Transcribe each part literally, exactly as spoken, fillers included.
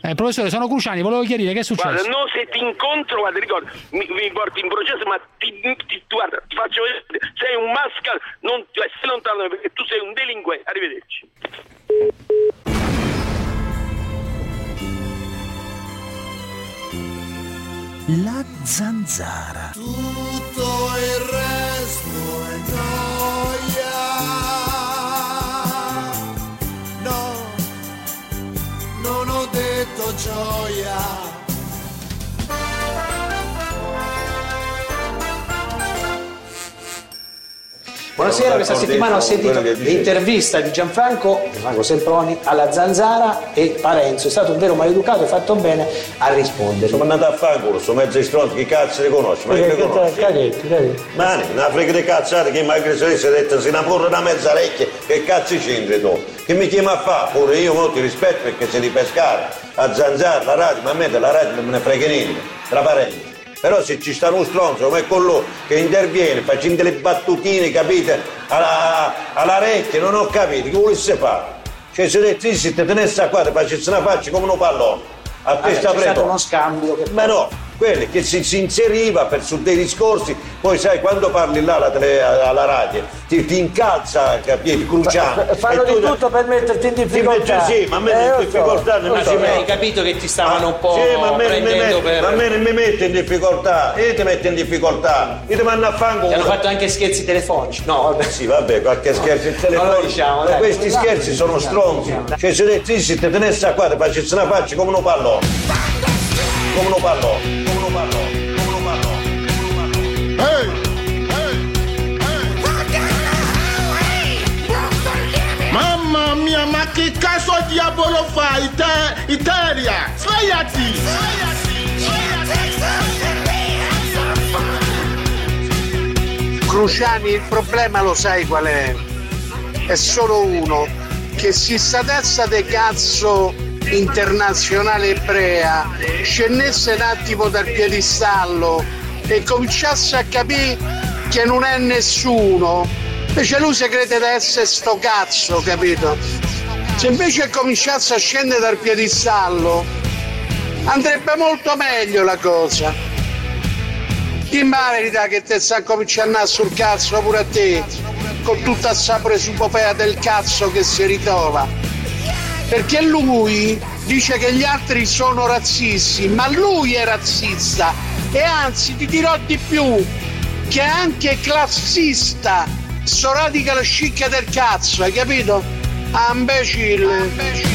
Eh, professore, sono Cruciani, volevo chiarire che è successo. Guarda, no, se ti incontro, guarda, ricordo, mi, mi porti in processo, ma ti, ti, guarda, ti faccio vedere, sei un mascal, non, stai lontano perché tu sei un delinquente. Arrivederci. La zanzara. Tutto il resto è gioia. No, non ho detto gioia. Buonasera, questa settimana ho sentito l'intervista di Gianfranco, Gianfranco Semproni, alla Zanzara e Parenzo. È stato un vero maleducato e fatto bene a rispondere. Sono andato a fanculo, sto mezzo stronzo, che cazzo li conosci? Ma che li conosci? Cadetti, cadetti. Ma una frega di cazzate che mi ha aggredito, detto se una porra una mezza orecchia, che cazzo c'entri tu? Che mi chiama a fare? Pure io molto rispetto perché se li pescare a Zanzara, la radio, ma a me della radio non me ne frega niente, tra parenti. Però se ci sta uno stronzo come quello che interviene facendo delle battutine, capite, alla, alla rete, non ho capito, che volesse fare? Cioè se detto se te tenesse a qua, facessi una faccia come un pallone, a testa c'è prego. stato uno scambio che... Ma no, quelli che si, si inseriva per su dei discorsi, poi sai quando parli là alla, tele, alla radio, ti, ti incalza, capite, Cruciani. Fa, fanno di tutto per metterti in difficoltà. Sì, ma a me eh, in difficoltà non mi so, si hai capito che ti stavano un po' sì, ma a me, prendendo me, per... ma a me non mi mette in difficoltà, io ti metto in difficoltà, io ti mando a fango. Ti hanno fatto anche scherzi telefonici? No, vabbè. Sì, vabbè, qualche scherzo in telefono. Diciamo, ma questi scherzi sono stronzi. Cioè se detto se te tenesse a qua, ti facessi una faccia come un pallone. Come un pallone, come un pallone. Mamma mia, ma che cazzo diavolo fai? Ite- Italia, svegliati! Cruciani, il problema lo sai qual è? È solo uno, che si sta testa de cazzo internazionale ebrea scendesse un attimo dal piedistallo e cominciasse a capire che non è nessuno. Invece lui si crede di essere sto cazzo, capito? Se invece cominciasse a scendere dal piedistallo andrebbe molto meglio la cosa. Dimmi la verità che te sta cominciando a andare sul cazzo pure a te, con tutta questa presupopea del cazzo che si ritrova. Perché lui dice che gli altri sono razzisti, ma lui è razzista e anzi ti dirò di più, che è anche classista, sto radical chic del cazzo, hai capito? Ah, imbecille.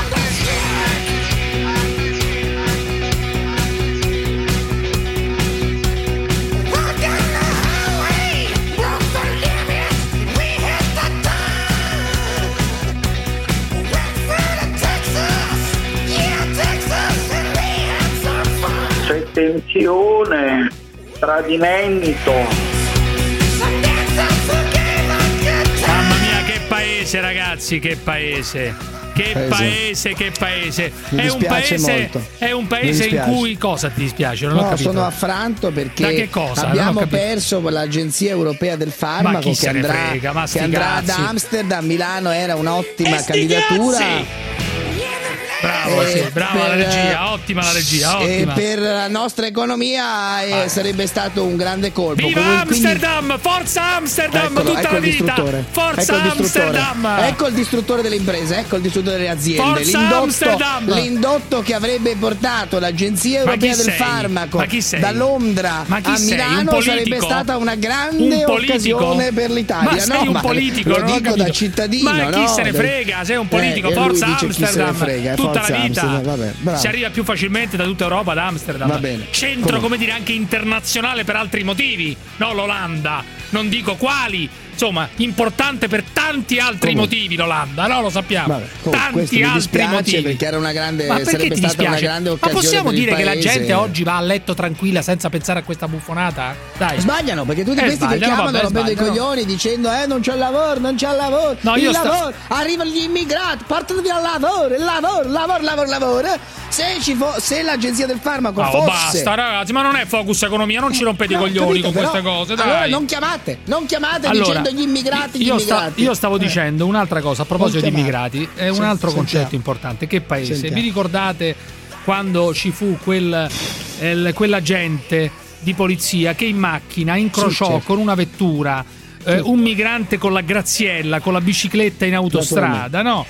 Tensione, tradimento. Mamma mia, che paese, ragazzi, che paese. Che paese, paese che paese. Mi è un paese, molto. è un paese in cui cosa ti dispiace? Non no, ho capito. sono affranto perché da che cosa? abbiamo perso l'Agenzia Europea del Farmaco che andrà, frega, che andrà ad Amsterdam. Milano era un'ottima candidatura. Cazzi. Bravo, sì, brava per, la regia, ottima la regia, ottima. E per la nostra economia eh, ah. sarebbe stato un grande colpo. Viva Comunque, Amsterdam! Quindi... Forza Amsterdam! Eccolo, tutta ecco la vita! Forza ecco Amsterdam! Ecco il distruttore delle imprese, ecco il distruttore delle aziende. Forza l'indotto, Amsterdam! l'indotto che avrebbe portato l'Agenzia Europea del sei? Farmaco da Londra a Milano sarebbe stata una grande occasione per l'Italia. Ma sei no, un politico, lo dico da cittadino. Ma chi no? se ne frega? Sei un politico, eh, Forza Amsterdam! Amsterdam! Frega, tutta Forza la vita! Amsterdam. Vabbè, si arriva più facilmente da tutta Europa ad Amsterdam. Va bene. Centro, come? come dire, anche internazionale per altri motivi. No, l'Olanda. Non dico quali. Insomma, importante per tanti altri Comunque. motivi l'Olanda, no? Lo sappiamo. Vabbè, tanti altri motivi. Perché era una grande, Ma perché sarebbe ti stata dispiace? una grande occasione. Ma possiamo per dire il che la paese. gente oggi va a letto tranquilla senza pensare a questa buffonata? Dai. Sbagliano, perché tutti eh, questi che chiamano vabbè, rompendo i sbagliano. coglioni dicendo eh non c'è lavoro, non c'è lavoro, no, il io lavoro, sta... arrivano gli immigrati, portano via il lavoro, il lavoro, lavoro, lavoro, lavoro. Se ci fo- se l'Agenzia del Farmaco oh, fosse basta ragazzi, ma non è Focus Economia, non ci rompete no, i coglioni capito, con però, queste cose, dai. Allora non chiamate, non chiamate allora, dicendo gli immigrati, gli io immigrati. Sta, io stavo eh. dicendo un'altra cosa a proposito di immigrati, è un Sen- altro sentiamo. concetto importante. Che paese? Sentiamo. Vi ricordate quando ci fu quel eh, quell'agente di polizia che in macchina incrociò sì, certo. con una vettura eh, un migrante con la graziella, con la bicicletta in autostrada, no?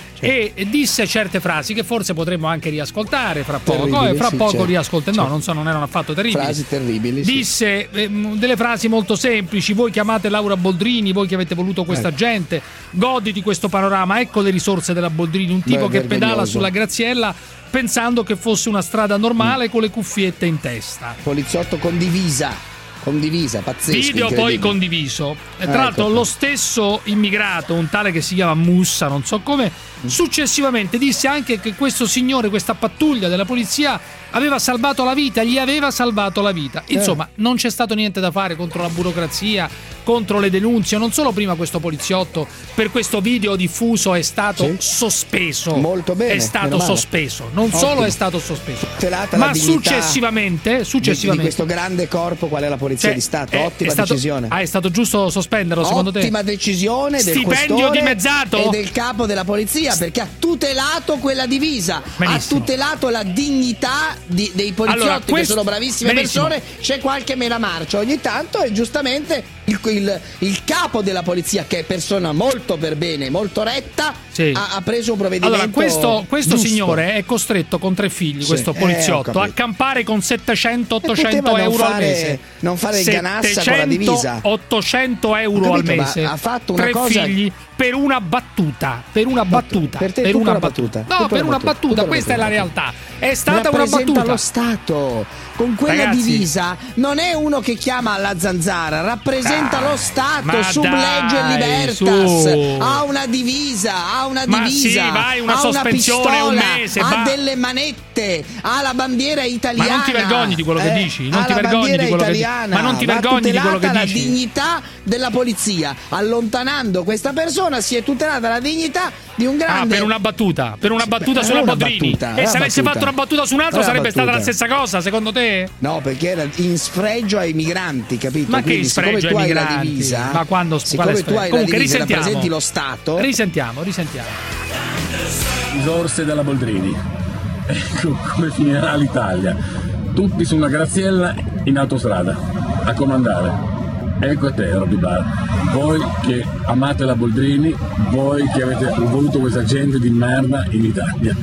E disse certe frasi che forse potremmo anche riascoltare fra poco terribili, e fra sì, poco certo, riascolteremo certo. no non so non erano affatto terribili frasi terribili disse sì. eh, delle frasi molto semplici: voi chiamate Laura Boldrini, voi che avete voluto questa ecco. gente, goditi questo panorama, ecco le risorse della Boldrini, un tipo Beh, che pedala sulla graziella pensando che fosse una strada normale mm. con le cuffiette in testa, poliziotto condivisa condivisa, pazzesco, video poi condiviso. E tra eh, l'altro ecco. lo stesso immigrato, un tale che si chiama Mussa, non so come, successivamente disse anche che questo signore, questa pattuglia della polizia aveva salvato la vita, gli aveva salvato la vita. Insomma, eh. non c'è stato niente da fare contro la burocrazia, contro le denunce. Non solo prima questo poliziotto per questo video diffuso è stato sì. sospeso, molto bene, è stato sospeso, non Ottimo. solo è stato sospeso, Tutelata ma la successivamente, successivamente di, di questo grande corpo qual è la polizia cioè, di Stato. È, Ottima è stato, decisione. Ah, è stato giusto sospenderlo secondo te? Ottima decisione del stipendio dimezzato e del capo della polizia, perché ha tutelato quella divisa, Benissimo. ha tutelato la dignità di, dei poliziotti allora, questo, che sono bravissime Benissimo. persone. C'è qualche mela marcia ogni tanto e giustamente il, il, il capo della polizia, che è persona molto per bene, molto retta, sì. ha, ha preso un provvedimento. Allora questo, questo giusto. signore è costretto con tre figli, sì. questo poliziotto, eh, a campare con settecento ottocento euro fare, al mese, non fare il ganassa con la divisa, ottocento euro capito, al mese, ha fatto una tre cosa... figli per una battuta, per una battuta, per, te per una battuta. battuta. No, per una battuta, battuta. questa è la realtà. È stata una battuta. Lo Stato con quella Ragazzi, divisa non è uno che chiama alla zanzara, rappresenta dai, lo Stato, sub dai, legge libertas, su. ha una divisa, ha una ma divisa, sì, vai, una ha sospensione una pistola, un mese, ha va. delle manette, ha la bandiera italiana. Ma non ti vergogni di quello che eh, dici, non ha ti la vergogni di quello italiana, che dici. Ma non ti vergogni di quello che la dici. La dignità della polizia, allontanando questa persona si è tutelata la dignità di un grande. Ah, per una battuta, per una battuta Beh, sulla una Boldrini. battuta, e se avesse battuta. fatto una battuta su un altro sarebbe battuta. stata la stessa cosa, secondo te? No, perché era in sfregio ai migranti, capito? Ma Quindi, che sfregio ai tu migranti? Hai la divisa, ma quando siccome tu hai Comunque, la divisa, risentiamo. rappresenti lo Stato. Risentiamo, risentiamo. Risorse della Boldrini. Ecco come finirà l'Italia. Tutti su una graziella in autostrada a comandare. Ecco a te, Robby Bar. Voi che amate la Boldrini, voi che avete voluto questa gente di merda in Italia.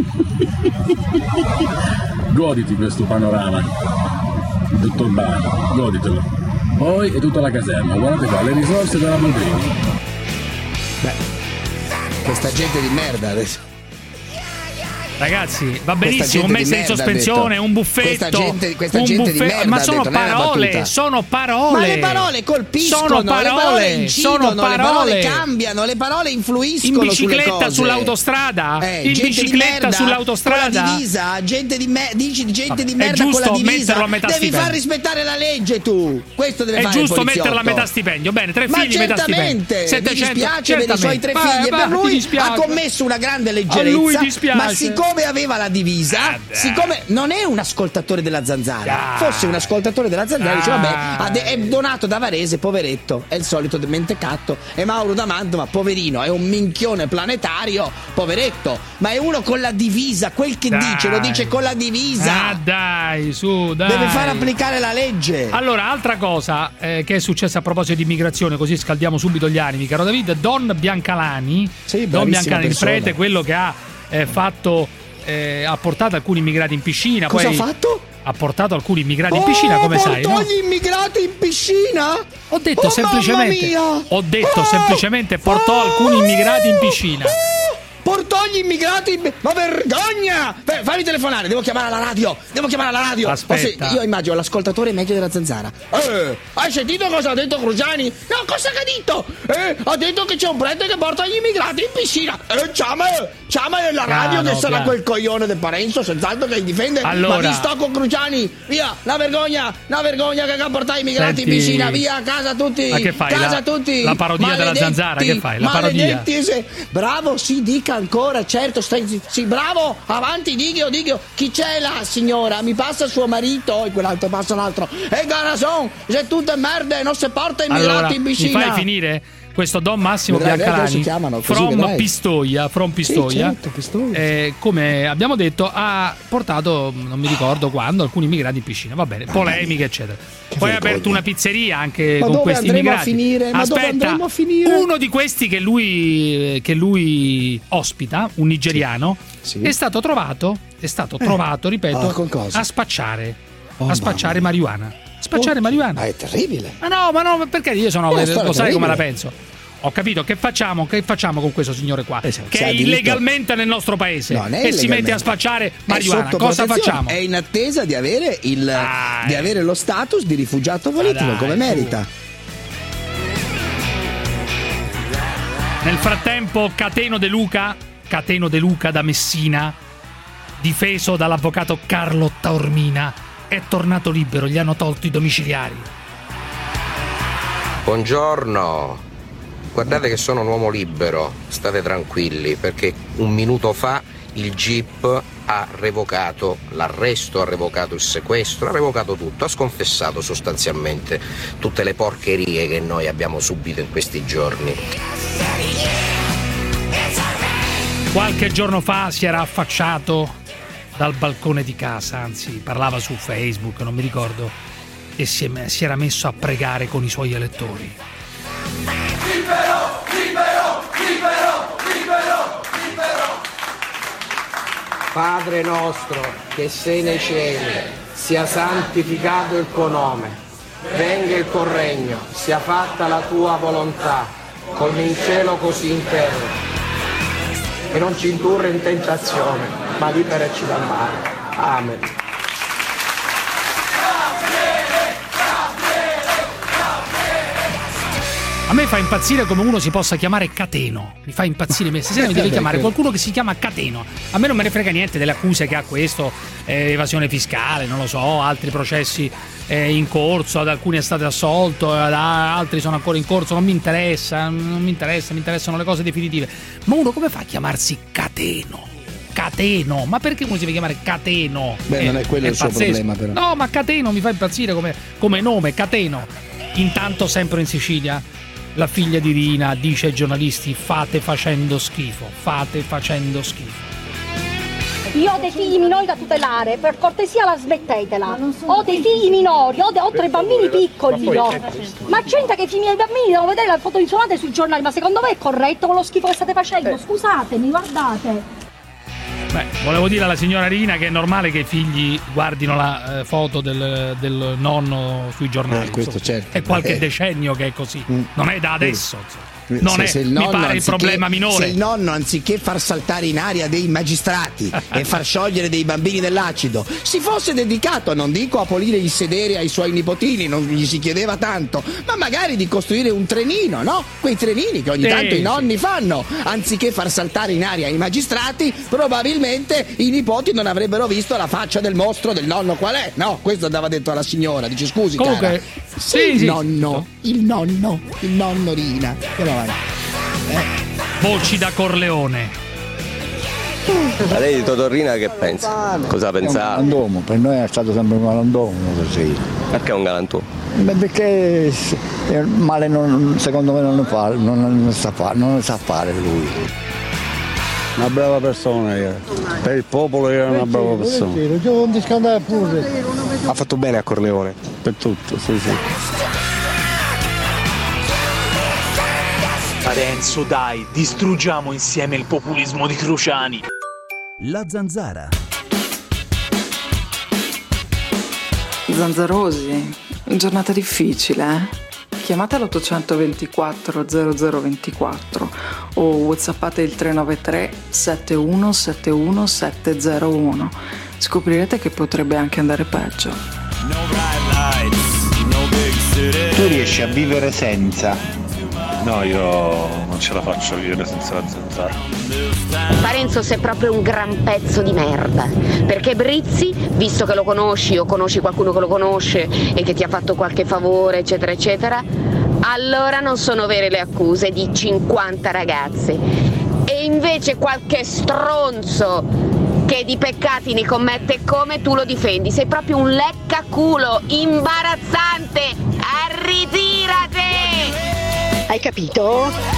Goditi questo panorama, dottor Bar, goditelo. Poi è tutta la caserma, guardate qua, le risorse della Boldrini. Beh, questa gente di merda adesso. Ragazzi, va benissimo, un mese di, di sospensione, un buffetto, questa gente, questa un gente buffetto, di merda, ma sono detto, parole, sono parole. Ma le parole colpiscono, sono parole, le parole incidono, sono parole. le parole cambiano, le parole influiscono in bicicletta sulle cose. sull'autostrada, eh, in bicicletta sull'autostrada. Con la divisa, gente di me, dici gente Vabbè, di merda con la divisa. A metà stipendio. Devi far rispettare la legge tu. Questo deve è fare il giusto poliziotto. metterla a metà stipendio. Bene, tre ma figli metà stipendio. settecento, mi dispiace per i suoi tre vai, figli vai, e per lui ha commesso una grande leggerezza. A lui dispiace. Ma siccome aveva la divisa, Ah, siccome non è un ascoltatore della Zanzara, ah, fosse un ascoltatore della Zanzara, ah, dice vabbè, è donato da Varese, poveretto, è il solito mentecatto, è Mauro da Mantova, poverino, è un minchione planetario, poveretto, ma è uno con la divisa, quel che dai. dice lo dice con la divisa. Ah, dai, su, dai. Deve far applicare la legge. Allora, altra cosa eh, che è successa a proposito di immigrazione, così scaldiamo subito gli animi, caro David, Don Biancalani, sì, Don Biancalani, il persona. prete, quello che ha eh, fatto Eh, ha portato alcuni immigrati in piscina. Cosa poi ha fatto? Ha portato alcuni immigrati oh, in piscina, come sai, no? Portò gli immigrati in piscina? Ho detto oh, semplicemente Ho detto oh, semplicemente portò oh, alcuni immigrati in piscina. Oh, portò gli immigrati in... Ma vergogna! Beh, fammi telefonare, devo chiamare alla radio. Devo chiamare alla radio. Aspetta. Oh, sì, io immagino l'ascoltatore meglio della Zanzara. Eh, hai sentito cosa ha detto Cruciani? No, cosa ha detto? Eh, ha detto che c'è un prete che porta gli immigrati in piscina. Eh, chiama, chiama nella radio piano, che sarà piano. Quel coglione del Parenzo, senz'altro che li difende. Allora. Ma vi sto con Cruciani. Via, la vergogna, la vergogna che ha portato gli immigrati Senti. in piscina. Via, a casa tutti. Ma che fai? Casa la, tutti. La parodia maledetti, della Zanzara, che fai? La parodia. Se... Bravo, si dica ancora, certo, stai, sì, bravo, avanti, dighio, dighio. Chi c'è la signora? Mi passa suo marito, e quell'altro passa l'altro. E Garazon, c'è tutte merde, non si porta immigrati allora, in piscina. Mi fai finire? questo Don Massimo vedrai, Biancalani chiamano, from vedrai. Pistoia, from Pistoia, sì, certo, Pistoia. Eh, come abbiamo detto ha portato, non mi ricordo quando, alcuni immigrati in piscina, va bene, polemiche eccetera. Che Poi ha aperto una pizzeria anche ma con questi immigrati. A finire? Ma Aspetta, dove andremo a finire? Uno di questi che lui, che lui ospita, un nigeriano, sì. Sì. è stato trovato, è stato eh. trovato, ripeto, ah, con cosa? a spacciare, oh, a spacciare marijuana. Spacciare oh, marijuana. Ma è terribile. Ma no, ma no, perché io sono, lo sai terribile. come la penso. Ho capito, che facciamo? Che facciamo con questo signore qua? Esatto. Che è illegalmente nel nostro paese no, e si mette a spacciare marijuana. Cosa facciamo? È in attesa di avere, il, ah, di avere lo status di rifugiato politico, dai, come merita. Tu. Nel frattempo, Cateno De Luca, Cateno De Luca da Messina, difeso dall'avvocato Carlo Taormina, è tornato libero, gli hanno tolto i domiciliari. Buongiorno, guardate che sono un uomo libero, state tranquilli perché un minuto fa il G I P ha revocato l'arresto, ha revocato il sequestro, ha revocato tutto, ha sconfessato sostanzialmente tutte le porcherie che noi abbiamo subito in questi giorni. Qualche giorno fa si era affacciato dal balcone di casa, anzi parlava su Facebook, non mi ricordo, e si, è, si era messo a pregare con i suoi elettori. Libero, libero, libero, libero, libero. Padre nostro che sei nei cieli, sia santificato il tuo nome, venga il tuo regno, sia fatta la tua volontà, come in cielo così in terra. E non ci indurre in tentazione, ma liberaci dal male. Amen. A me fa impazzire come uno si possa chiamare Cateno. Mi fa impazzire. Stasera mi deve chiamare qualcuno che si chiama Cateno. A me non me ne frega niente delle accuse che ha questo, eh, evasione fiscale, non lo so, altri processi eh, in corso, ad alcuni è stato assolto, ad altri sono ancora in corso, non mi interessa, non mi interessa, mi interessano le cose definitive. Ma uno come fa a chiamarsi Cateno? Cateno, ma perché uno si deve chiamare Cateno? Beh, eh, non è quello è il suo problema, però. No, ma Cateno mi fa impazzire come, come nome, Cateno. Intanto, sempre in Sicilia, la figlia di Rina dice ai giornalisti: fate facendo schifo, fate facendo schifo. Io ho dei figli minori da tutelare, per cortesia la smettetela. Ho dei figli minori, ho, de- ho tre bambini piccoli io. Ma c'entra che i miei bambini devono vedere le foto insolate sui giornali, ma secondo me è corretto con lo schifo che state facendo? Scusatemi, guardate. Beh, volevo dire alla signora Rina che è normale che i figli guardino la eh, foto del, del nonno sui giornali. Eh, questo certo. È qualche eh. decennio che è così, non è da adesso. Mm. Non se, è, se il mi nonno, pare il anziché, problema minore. Se il nonno, anziché far saltare in aria dei magistrati e far sciogliere dei bambini nell'acido, si fosse dedicato, non dico a pulire il sedere ai suoi nipotini, non gli si chiedeva tanto, ma magari di costruire un trenino, no? Quei trenini che ogni sì, tanto sì. i nonni fanno, anziché far saltare in aria i magistrati, probabilmente i nipoti non avrebbero visto la faccia del mostro del nonno qual è, no? Questo andava detto alla signora, dice scusi comunque, cara, sì, il sì, nonno, il nonno, il nonno Rina, che va avanti. Eh. Voci da Corleone. Ma lei di Totorrina che pensa? Cosa pensava? È un galantuomo, per noi è stato sempre un galantuomo così. Perché è un galantuomo? Beh, perché il male non, secondo me non lo fa, non, non, sa fare, non sa fare lui. Una brava persona era. Per il popolo era una brava persona. Ha fatto bene a Corleone. Per tutto, sì sì. Parenzo, dai, distruggiamo insieme il populismo di Cruciani. La Zanzara. Zanzarosi, giornata difficile, eh? Chiamate l'ottocentoventiquattro zero zero ventiquattro o whatsappate il tre nove tre sette uno sette uno sette zero uno. Scoprirete che potrebbe anche andare peggio. Tu riesci a vivere senza? No, io non ce la faccio a vivere senza la zanzara. Parenzo sei proprio un gran pezzo di merda, perché Brizzi, visto che lo conosci o conosci qualcuno che lo conosce e che ti ha fatto qualche favore eccetera eccetera, allora non sono vere le accuse di cinquanta ragazze, e invece qualche stronzo che di peccati ne commette come tu lo difendi, sei proprio un leccaculo imbarazzante, ritirate! Hai capito?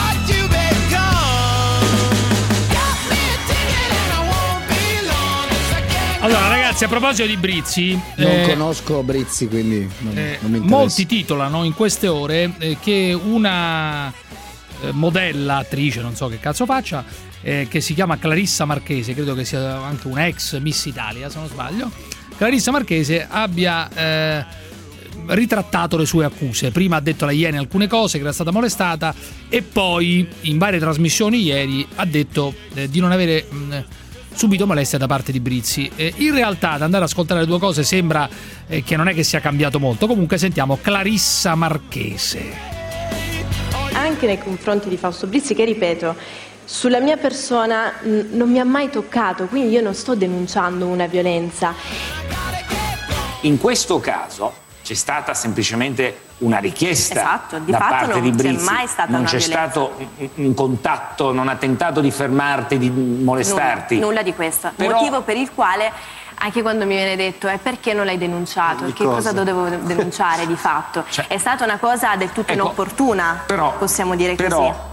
Allora ragazzi, a proposito di Brizzi, non eh, conosco Brizzi, quindi non, eh, non mi interessa. molti titolano in queste ore eh, che una eh, modella, attrice, non so che cazzo faccia, eh, che si chiama Clarissa Marchese, credo che sia anche una ex Miss Italia se non sbaglio, Clarissa Marchese abbia eh, ritrattato le sue accuse. Prima ha detto alla Iene alcune cose, che era stata molestata, e poi in varie trasmissioni ieri ha detto eh, di non avere mh, subito molestia da parte di Brizzi. Eh, in realtà, ad andare ad ascoltare le due cose, sembra eh, che non è che sia cambiato molto. Comunque sentiamo Clarissa Marchese. Anche nei confronti di Fausto Brizzi, che ripeto, sulla mia persona mh, non mi ha mai toccato, quindi io non sto denunciando una violenza. In questo caso c'è stata semplicemente una richiesta, esatto, di da fatto parte non di c'è Brizzi. mai stata non una c'è violenza. stato un contatto, non ha tentato di fermarti, di molestarti. Nulla, nulla di questo. Però... Motivo per il quale anche quando mi viene detto è perché non l'hai denunciato, Di che cosa, cosa? dovevo denunciare di fatto? Cioè, è stata una cosa del tutto ecco, inopportuna, però, possiamo dire però, così.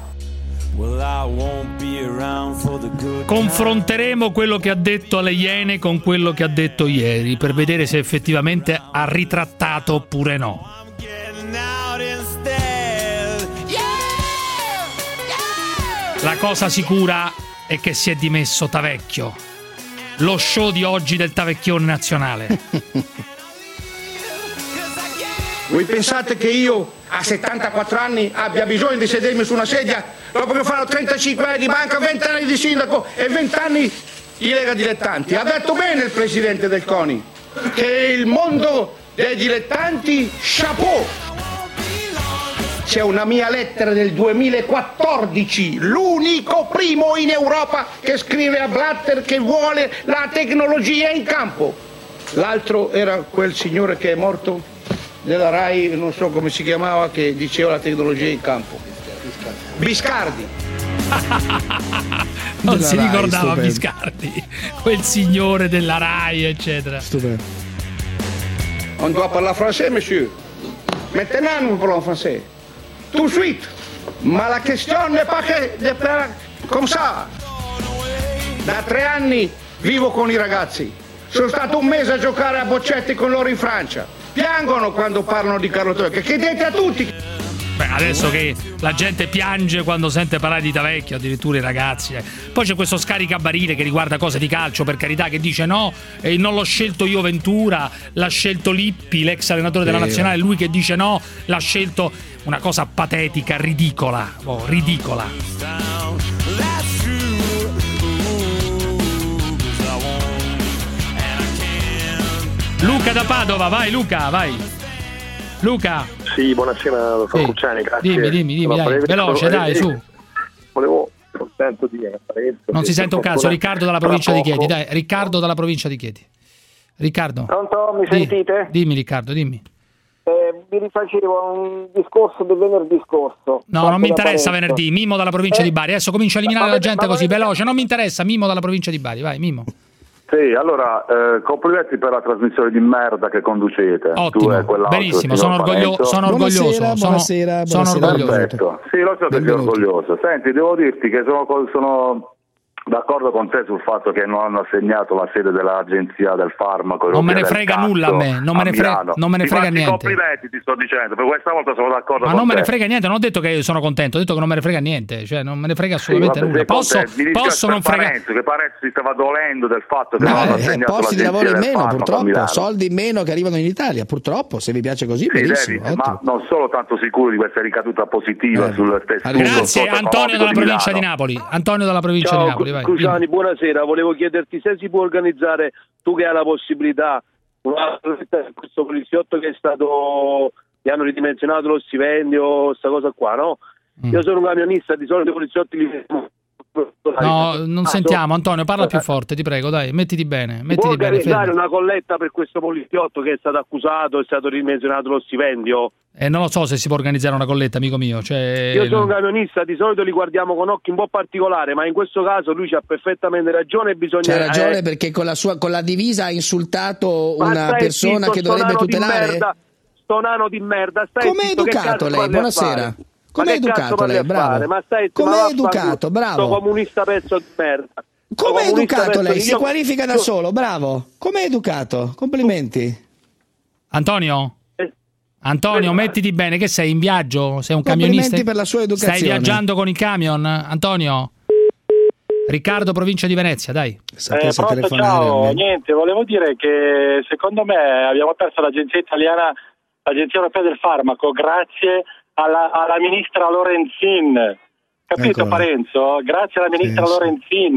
Confronteremo quello che ha detto alle Iene con quello che ha detto ieri per vedere se effettivamente ha ritrattato oppure no. La cosa sicura è che si è dimesso Tavecchio. Lo show di oggi del Tavecchione nazionale. Voi pensate che io a settantaquattro anni abbia bisogno di sedermi su una sedia dopo che farò trentacinque anni di banca, venti anni di sindaco e venti anni di Lega Dilettanti? Ha detto bene il presidente del CONI che il mondo dei dilettanti, chapeau. C'è una mia lettera del duemilaquattordici, l'unico primo in Europa che scrive a Blatter che vuole la tecnologia in campo. L'altro era quel signore che è morto della Rai, non so come si chiamava, che diceva la tecnologia in campo. Biscardi. Non Della si Rai, ricordava stupendo. Biscardi, quel signore della Rai, eccetera. Stupendo. On doit parler français, monsieur. Maintenant, nous parlons français. Tout de suite. Ma la question n'est pas que de faire comme ça. Da tre anni vivo con i ragazzi. Sono stato un mese a giocare a boccetti con loro in Francia. Piangono quando parlano di Carlo Tavecchio. Chiedete a tutti. Beh, adesso che la gente piange quando sente parlare di Tavecchio, addirittura i ragazzi. eh. Poi c'è questo scaricabarile che riguarda cose di calcio, per carità, che dice no, eh, non l'ho scelto io Ventura, l'ha scelto Lippi, l'ex allenatore della Sì, nazionale, lui che dice no, l'ha scelto. Una cosa patetica, ridicola, oh, ridicola. Luca da Padova, vai Luca, vai. Luca. Sì, buonasera dottor Sì. Cruciani, grazie. Dimmi, dimmi, dimmi, Sono dai, breve- veloce, sono- dai, eh, su. Volevo soltanto dire Non si sente un cazzo, Riccardo dalla Tra provincia di poco- Chieti, dai, Riccardo dalla provincia di Chieti. Riccardo. Pronto, mi Di- sentite? Dimmi Riccardo, dimmi. Eh, vi rifacevo un discorso del venerdì scorso. No, fatto non mi da interessa Parenzo. venerdì, Mimo dalla provincia Eh, di Bari. Adesso comincia a eliminare ma la avete- gente ma così, avete- veloce, non mi interessa, Mimo dalla provincia di Bari, vai Mimo. Sì, allora, eh, complimenti per la trasmissione di merda che conducete. Ottimo, Tu e quell'altro, benissimo, signor sono, orgoglio- Parenzo. sono Buonasera, orgoglioso. sono- buonasera, sono buonasera. orgoglioso. Perfetto, sì, lo so che sei Benvenuti. orgoglioso. Senti, devo dirti che sono, sono d'accordo con te sul fatto che non hanno assegnato la sede dell'agenzia del farmaco. Non me ne del frega cazzo nulla a me, non me ne frega- Milano. non me ne Ti frega faccio i niente. complimenti, ti sto dicendo, per questa volta sono d'accordo Ma con non me te. ne frega niente, non ho detto che sono contento, ho detto che non me ne frega niente, cioè non me ne frega assolutamente Sì, vabbè, nulla. sei Posso, contento. Mi dispiace posso non per fregare. Parenzo, che Parenzo si stava dolendo del fatto che Ma non hanno eh, assegnato posti di l'agenzia lavoro in del meno, farmaco a purtroppo, Milano. soldi in meno che arrivano in Italia, purtroppo, se vi piace così, Sì, benissimo. David, ma non sono tanto sicuro di questa ricaduta positiva Eh. sul tessuto Grazie Antonio dalla provincia di Milano. Napoli. Antonio dalla provincia Ciao, di Napoli, vai. Cruciani, buonasera. Volevo chiederti se si può organizzare, tu che hai la possibilità, una questo poliziotto che è stato, gli hanno ridimensionato lo stipendio, sta cosa qua, no? Mm. Io sono un camionista, di solito i poliziotti li No, non Ah, sentiamo, Antonio, parla più forte, ti prego, dai, mettiti bene, Può mettiti bene, organizzare fermo. una colletta per questo poliziotto che è stato accusato, è stato ridimensionato lo stipendio? Eh, non lo so se si può organizzare una colletta, amico mio, cioè Io sono un camionista, di solito li guardiamo con occhi un po' particolari, ma in questo caso lui c'ha perfettamente ragione e bisogna... C'ha ragione eh, perché con la, sua, con la divisa ha insultato ma una stai persona zitto, che sto dovrebbe nano di tutelare. merda, sto nano di merda, stai Com'è zitto, che educato cazzo lei? parli a Buonasera. fare? Com'è educato lei, bravo? Ma stai, Com'è ma educato, bravo? Sto comunista pezzo di merda. Com'è educato lei? Io... Si qualifica da solo, bravo. Com'è educato? Complimenti. Antonio? Eh. Antonio, mettiti bene, che sei in viaggio? Sei un Complimenti camionista? per la sua educazione. Stai viaggiando con il camion, Antonio? Riccardo, provincia di Venezia, dai. Eh, pronto, ciao, niente, volevo dire che secondo me abbiamo perso l'agenzia italiana, l'agenzia europea del farmaco, grazie alla, alla ministra Lorenzin. Capito, Eccola. Parenzo? Grazie alla ministra Sì, sì. Lorenzin.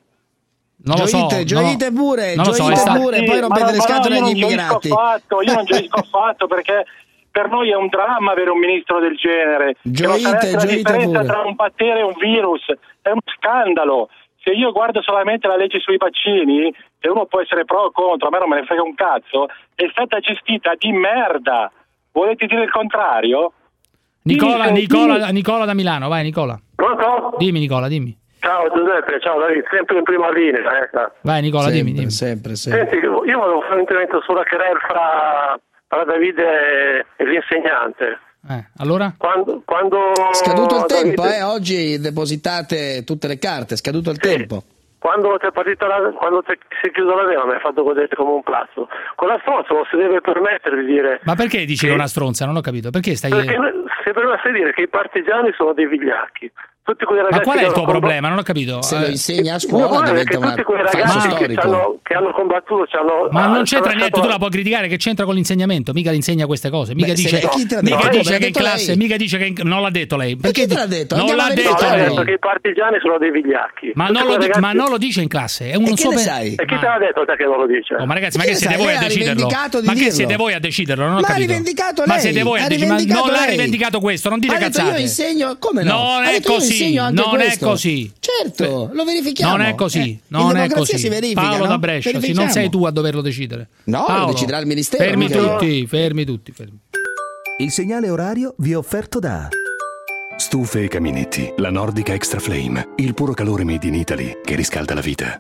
Non lo so, Gioite, gioite no, pure, non lo so, gioite è sta- pure, Sì, poi ma rompete no, le ma no, scatole io agli non gioisco immigrati. affatto, io non gioisco affatto perché per noi è un dramma avere un ministro del genere. Che non Gioite, sa neanche la gioite differenza pure. tra un batterio e un virus, è uno scandalo. Se io guardo solamente la legge sui vaccini, e uno può essere pro o contro, a me non me ne frega un cazzo, è stata gestita di merda. Volete dire il contrario? Nicola, Dimmi- Nicola, dimmi- Nicola da Milano, vai Nicola. Pronto? Dimmi Nicola, dimmi. Ciao Giuseppe, ciao Davide, sempre in prima linea. Eh. Vai Nicola, Sempre, dimmi, dimmi. sempre, sempre. Senti, io volevo fare un intervento sulla querela fra, fra Davide e l'insegnante. Eh, allora? Quando, quando Scaduto il Davide- tempo, eh? Oggi depositate tutte le carte, scaduto il tempo. Quando ti è partita la, quando ti si è chiuso la vela mi hai fatto godere come un pazzo. Quella stronza non si deve permettere di dire. Ma perché dici che è una stronza? Non ho capito. Perché stai... Perché si permette di dire che i partigiani sono dei vigliacchi. Tutti quei ragazzi Ma qual è che il tuo hanno problema? Non ho capito. Se lo Eh, insegna a Il scuola problema è che diventa tutti quei un falso ragazzi che storico. hanno, che hanno combattuto ci hanno, Ma non hanno c'entra niente, lasciato- tu la puoi criticare, che c'entra con l'insegnamento, mica le insegna queste cose, mica Beh, se dice, lei- chi te l'ha mica detto? dice L'ha che in detto classe, lei? mica dice che in- non l'ha detto lei. E chi te l'ha detto? Non Andiamo l'ha a detto No, verificare. ha lei. detto che i partigiani sono dei vigliacchi. Ma Tutti non, quei lo, di- ragazzi- ma non lo dice in classe, è un E che suo ne pe- sai? E chi te l'ha detto te che non lo dice? Oh, ma ragazzi, ma Chi che ne siete sai? voi Lei a ha deciderlo? rivendicato di Ma che dirlo. siete voi a deciderlo? Non ho Ma ha capito. rivendicato Ma lei, siete voi a ha decidere? Ma rivendicato non ha lei. rivendicato questo, non dite Ha detto cazzate. io insegno, come no? Non Ha è detto io così, insegno anche non è questo. così. Certo, lo verifichiamo. Non è così, Eh, in non è democrazia così. si verifica, Paolo no? da Brescia, sì, non Verifichiamo. sei tu a doverlo decidere. No, Paolo, lo deciderà il ministero. Fermi mica io. tutti, fermi tutti, fermi. Il segnale orario vi è offerto da Stufe e caminetti, la Nordica Extra Flame, il puro calore made in Italy che riscalda la vita.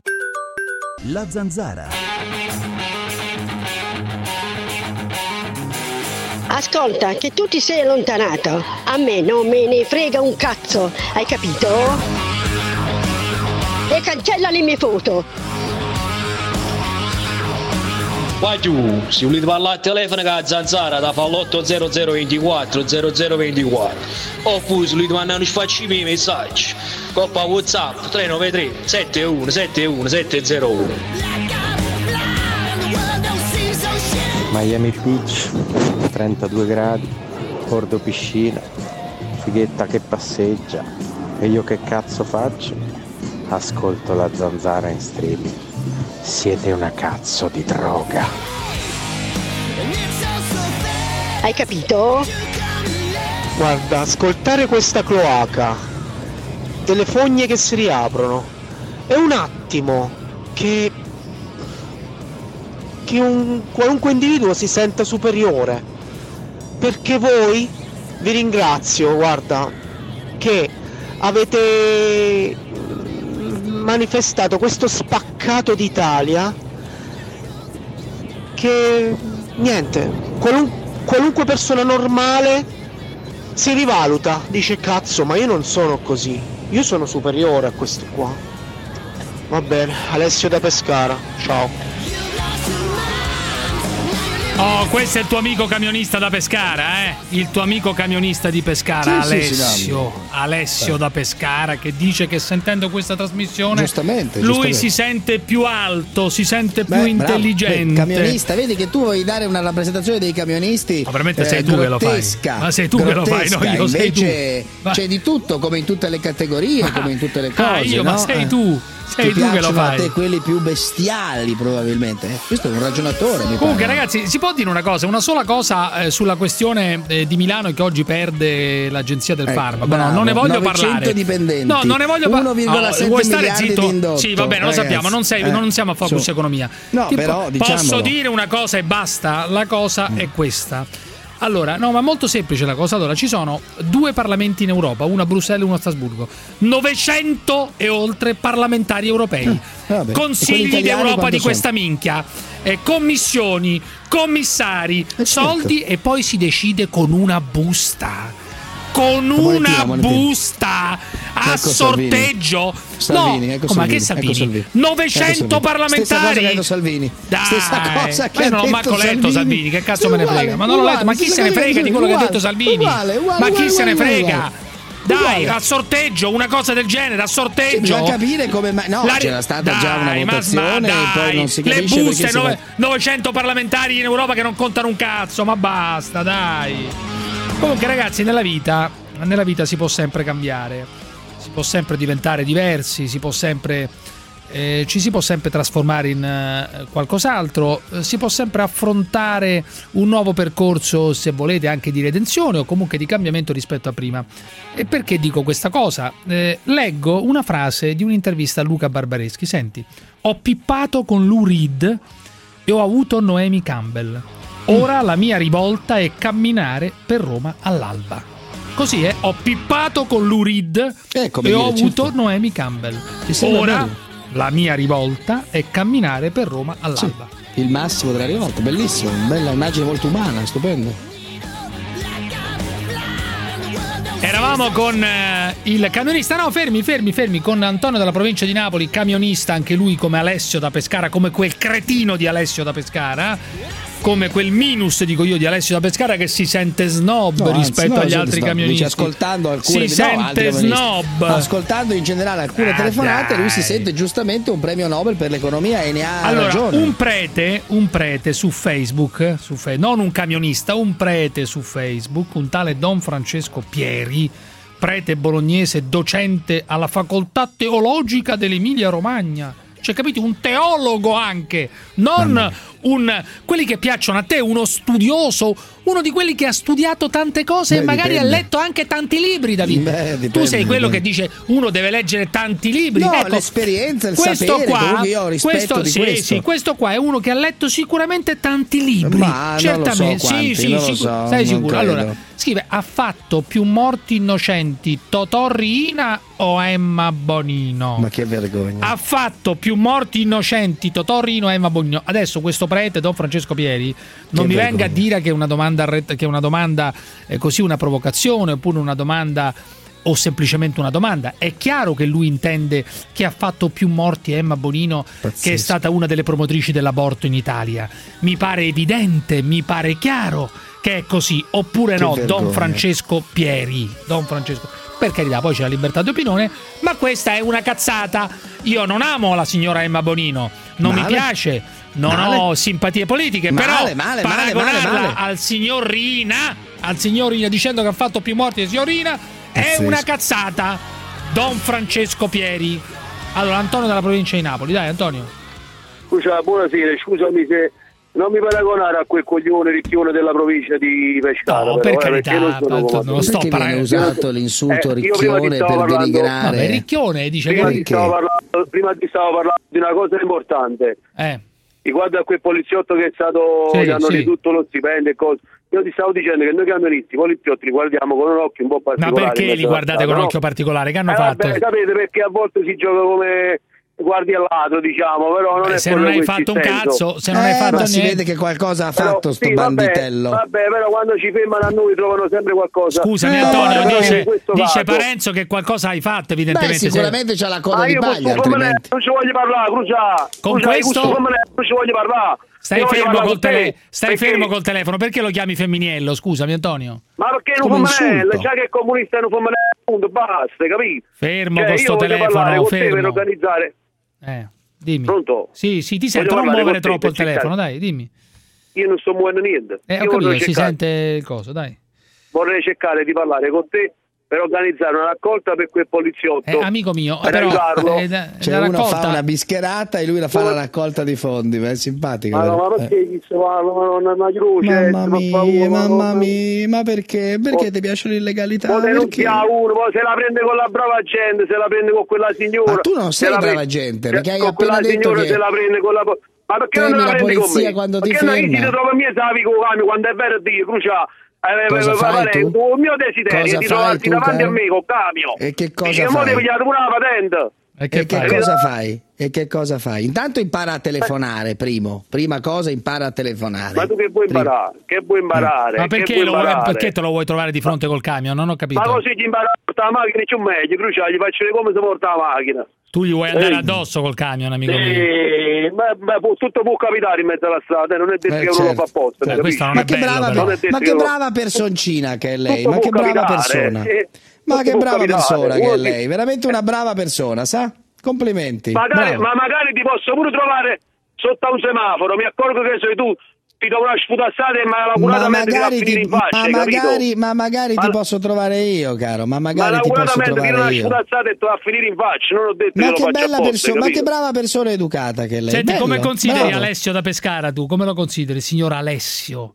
La Zanzara. Ascolta, che tu ti sei allontanato. A me non me ne frega un cazzo, hai capito? E cancella le mie foto. Qua giù, se volete parlare al telefono con la Zanzara da fa l'otto zero zero ventiquattro zero zero ventiquattro, oppure se volete mandare un sfaccimi i messaggi coppa WhatsApp tre nove tre sette uno sette uno sette zero uno. Miami Beach, trentadue gradi, bordo piscina, fighetta che passeggia. E io che cazzo faccio? Ascolto la Zanzara in streaming. Siete una cazzo di droga. Hai capito? Guarda, ascoltare questa cloaca, delle fogne che si riaprono, è un attimo che che un qualunque individuo si senta superiore, perché voi, vi ringrazio, guarda, che avete manifestato questo spaccato d'Italia che niente, qualun- qualunque persona normale si rivaluta, dice cazzo, ma io non sono così, io sono superiore a questi qua. Va bene, Alessio da Pescara, ciao. Oh, questo è il tuo amico camionista da Pescara, eh? Il tuo amico camionista di Pescara, Sì, sì, Alessio. sì, Alessio da Pescara, che dice che sentendo questa trasmissione Giustamente, lui giustamente. si sente più alto, si sente più Beh, intelligente. bravo. Beh, camionista, vedi che tu vuoi dare una rappresentazione dei camionisti. Ma veramente eh, sei tu che lo fai. grottesca, Ma sei tu che lo fai, no, grottesca. io sei Invece tu. c'è di tutto, come in tutte le categorie, come in tutte le cose. Ah, io, no? ma sei Eh. tu. Sei Ti tu che lo piacciono a fai. te quelli più bestiali, probabilmente. Eh, questo è un ragionatore. Mi Comunque, pare. ragazzi, si può dire una cosa, una sola cosa eh, sulla questione eh, di Milano che oggi perde l'agenzia del Ecco, farmaco. bravo. No, non ne voglio novecento parlare. dipendenti, No, non ne voglio uno parlare. virgola sette vuoi stare miliardi zitto? di indotto, Sì, va bene, lo ragazzi. sappiamo. Non, sei, Eh, non siamo a Focus su. Economia. No, Ti però, po- diciamolo. posso dire una cosa e basta? La cosa è questa. Allora, no, ma molto semplice la cosa. Allora, ci sono due parlamenti in Europa, uno a Bruxelles e uno a Strasburgo. novecento e oltre parlamentari europei. Ah, vabbè. E quelli Consigli italiani d'Europa quanto di sono? questa minchia. Eh, commissioni, commissari, certo. soldi e poi si decide con una busta. con monetina, una monetina. busta a Ecco sorteggio. Salvini, no, ecco oh, ma Salvini, che Salvini? ecco Salvini. novecento Ecco Salvini. parlamentari. Stessa cosa che ha detto Salvini. Dai, Stessa cosa che ma io ha non ho detto manco letto Salvini. Salvini, che cazzo uguale, me ne frega? Ma non l'ho uguale, letto, ma chi stessa se ne cosa che frega di quello che ha uguale, detto Salvini? uguale, uguale, ma chi uguale, se ne uguale, frega? uguale. Dai, Uguale. a sorteggio, una cosa del genere, a sorteggio. Bisogna capire come mai. No, La- c'era stata dai, già una ma votazione sma- e poi dai, non si le capisce buste, perché si nove- fa- novecento parlamentari in Europa che non contano un cazzo, ma basta, dai. Comunque ragazzi, nella vita, nella vita si può sempre cambiare, si può sempre diventare diversi, si può sempre eh, ci si può sempre trasformare in eh, qualcos'altro, eh, si può sempre affrontare un nuovo percorso, se volete, anche di redenzione o comunque di cambiamento rispetto a prima. E perché dico questa cosa? Eh, leggo una frase di un'intervista a Luca Barbareschi. Senti: ho pippato con Lou Reed e ho avuto Noemi Campbell. Ora la mia rivolta è camminare per Roma all'alba. Così è, ho pippato con Lou Reed Eh, come e dire, ho avuto certo. Noemi Campbell. Ti sembra Ora bello? la mia rivolta è camminare per Roma all'alba. Sì, il massimo della rivolta, bellissimo, bella immagine molto umana, stupendo. Eravamo con eh, il camionista, no fermi, fermi, fermi, con Antonio dalla provincia di Napoli, camionista anche lui come Alessio da Pescara, come quel cretino di Alessio da Pescara, come quel minus, dico io, di Alessio da Pescara che si sente snob No, anzi, rispetto no, agli gente altri snob. camionisti. Dice, ascoltando alcune si no, sente altri camionista. snob. Ascoltando in generale alcune Ah, telefonate, lui dai. si sente giustamente un premio Nobel per l'economia e ne ha Allora, ragione. un prete, un prete su Facebook, su fe- non un camionista, un prete su Facebook, un tale Don Francesco Pieri, prete bolognese, docente alla facoltà teologica dell'Emilia Romagna. Cioè, capite? Un teologo anche, non un quelli che piacciono a te, uno studioso, uno di quelli che ha studiato tante cose. Beh, e magari dipende. ha letto anche tanti libri, Davide. Beh, dipende, tu sei quello dipende. che dice uno deve leggere tanti libri. No, ecco, l'esperienza, il questo sapere, qua, comunque io ho rispetto questo, di sì, questo. sì, questo qua è uno che ha letto sicuramente tanti libri. Ma certamente. non lo so quanti, sì, sì, non lo sicuro. so, Sei non sicuro? credo. Allora, scrive: ha fatto più morti innocenti Totò Riina o Emma Bonino? Ma che vergogna. Ha fatto più morti innocenti Totò Riina o Emma Bonino? Adesso questo prete, Don Francesco Pieri, non Che mi vergogna. venga a dire che è una domanda, che è una domanda eh, così, una provocazione, oppure una domanda o semplicemente una domanda. È chiaro che lui intende che ha fatto più morti Emma Bonino, Pazzesco. che è stata una delle promotrici dell'aborto in Italia. Mi pare evidente, mi pare chiaro che è così, oppure Che no, vergogna. Don Francesco Pieri, Don Francesco, per carità, poi c'è la libertà di opinione, ma questa è una cazzata. Io non amo la signora Emma Bonino, non Male. mi piace, non Male. ho simpatie politiche, Male, però male, male, male, paragonarla male. al signor Rina, al signor Rina, dicendo che ha fatto più morti del signor Rina, è Pazzesco. una cazzata. Don Francesco Pieri. Allora, Antonio dalla provincia di Napoli, dai Antonio. Scusa, buonasera, scusami se non mi paragonare a quel coglione ricchione della provincia di Pescara. No, però, per eh, carità, perché non sono tanto come- non sto Perché viene parlando. usato l'insulto Eh, io prima ti ricchione stavo per parlando- denigrare? Vabbè, Ricchione dice Prima che ti, stavo parlando, prima ti stavo parlando di una cosa importante. eh. Riguardo a quel poliziotto che è stato, Sì, gli hanno sì. ridotto lo stipendio e cose. Io ti stavo dicendo che noi camionisti, i poliziotti, li guardiamo con un occhio un po' Ma particolare. perché in li mezzo alla guardate strada, con un no? occhio particolare? Che hanno Eh, fatto? vabbè, sapete perché a volte si gioca come guardi al lato, diciamo, però non Beh, è se non quello hai che fatto ci un sento. cazzo, se non hai Eh, fatto ma si niente. vede che qualcosa ha Però, fatto sto sì, vabbè, banditello. Vabbè, però quando ci fermano a noi trovano sempre qualcosa. Scusami Eh, Antonio, però dice, in questo dice caso- Parenzo che qualcosa hai fatto Beh, evidentemente. se- sicuramente c'ha la coda Ah, di io con paglia, sto come altrimenti. non ci voglio parlare, Crucia. Con Crucia, questo- io come non ci voglio parlare. Stai Io voglio fermo parlare col con te, tele- stai perché- fermo col telefono, perché lo chiami femminillo? Scusami Antonio. Ma perché non Come fa insulto. già che è comunista non fa punto, basta, capito? Fermo Cioè, con io sto voglio telefono, parlare con te per fermo. organizzare. Eh, dimmi. Pronto? Sì, sì, ti Voglio sento, non parlare muovere con te, troppo il per telefono, cercare. dai, dimmi. Io non sto muovendo niente. Eh, ho Io capito, vorrei si cercare, sente il coso, dai. vorrei cercare di parlare con te per organizzare una raccolta per quel poliziotto. Eh, amico mio, per però aiutarlo. eh, da- Cioè la uno raccolta fa una bischerata e lui la fa la raccolta di fondi, ma è simpatico. Ma, no, vero? ma perché Eh. chi si parla? Ma non è una croce, Mamma ma fa mia, uno, mamma ma- mia, ma perché? Perché Oh. ti piace l'illegalità? Poi Perché? denunzia uno, poi se la prende con la brava gente, se la prende con quella signora. Ma tu non se sei la brava pre- gente, se- perché hai con appena quella detto signora che se la prende con la... Ma perché non temi la la prendi con polizia me? quando ti perché noi ferma. ti trovo mia savi con camion quando è vero Dio, Crucia. Eh, Cosa eh, fai vale, tu? Il mio desiderio Cosa è di fai trovarti tu, davanti caro? a me con camion. E che cosa Dice, mo fai? devi pigliare pure la patente. E che, e che fai? cosa fai? E che cosa fai? Intanto impara a telefonare, primo. Prima cosa impara a telefonare. Ma tu che vuoi imparare? Che vuoi imparare? Ma perché, che vuoi lo vuoi, imparare? perché te lo vuoi trovare di fronte col camion? Non ho capito. Ma così gli impara a portare la macchina, c'è un meglio, cruciale, gli faccio vedere come si porta la macchina. Tu gli vuoi andare Ehi. addosso col camion, amico mio? Sì, ma, ma può- tutto può capitare in mezzo alla strada, eh, non è detto Eh, che uno lo certo. fa apposta. Beh, capisci? questo non Ma è che bello, brava, però. Non è detto ma che che io- brava personcina che è lei, Tutto ma può che brava capitare, persona. eh, Ma tutto che può brava capitare. persona che Uno è si- lei, veramente una brava persona, sa? Complimenti. Magari, bravo. ma magari ti posso pure trovare sotto a un semaforo, mi accorgo che sei tu, ti do una sputazzata e ma Ma lacuratamente ti va a magari, finire ti, in faccia, ma hai capito? magari, ma magari ti Ma- posso trovare io, caro. Ma Ma magari ti posso lacuratamente ti do trovare una io. sputazzata e ti va a finire in faccia, non ho detto Ma che lo che faccio bella apposta, persona, ma capito? che brava persona educata che è lei. Senti, come Bello, consideri bravo. Alessio da Pescara tu? Come lo consideri, signor Alessio?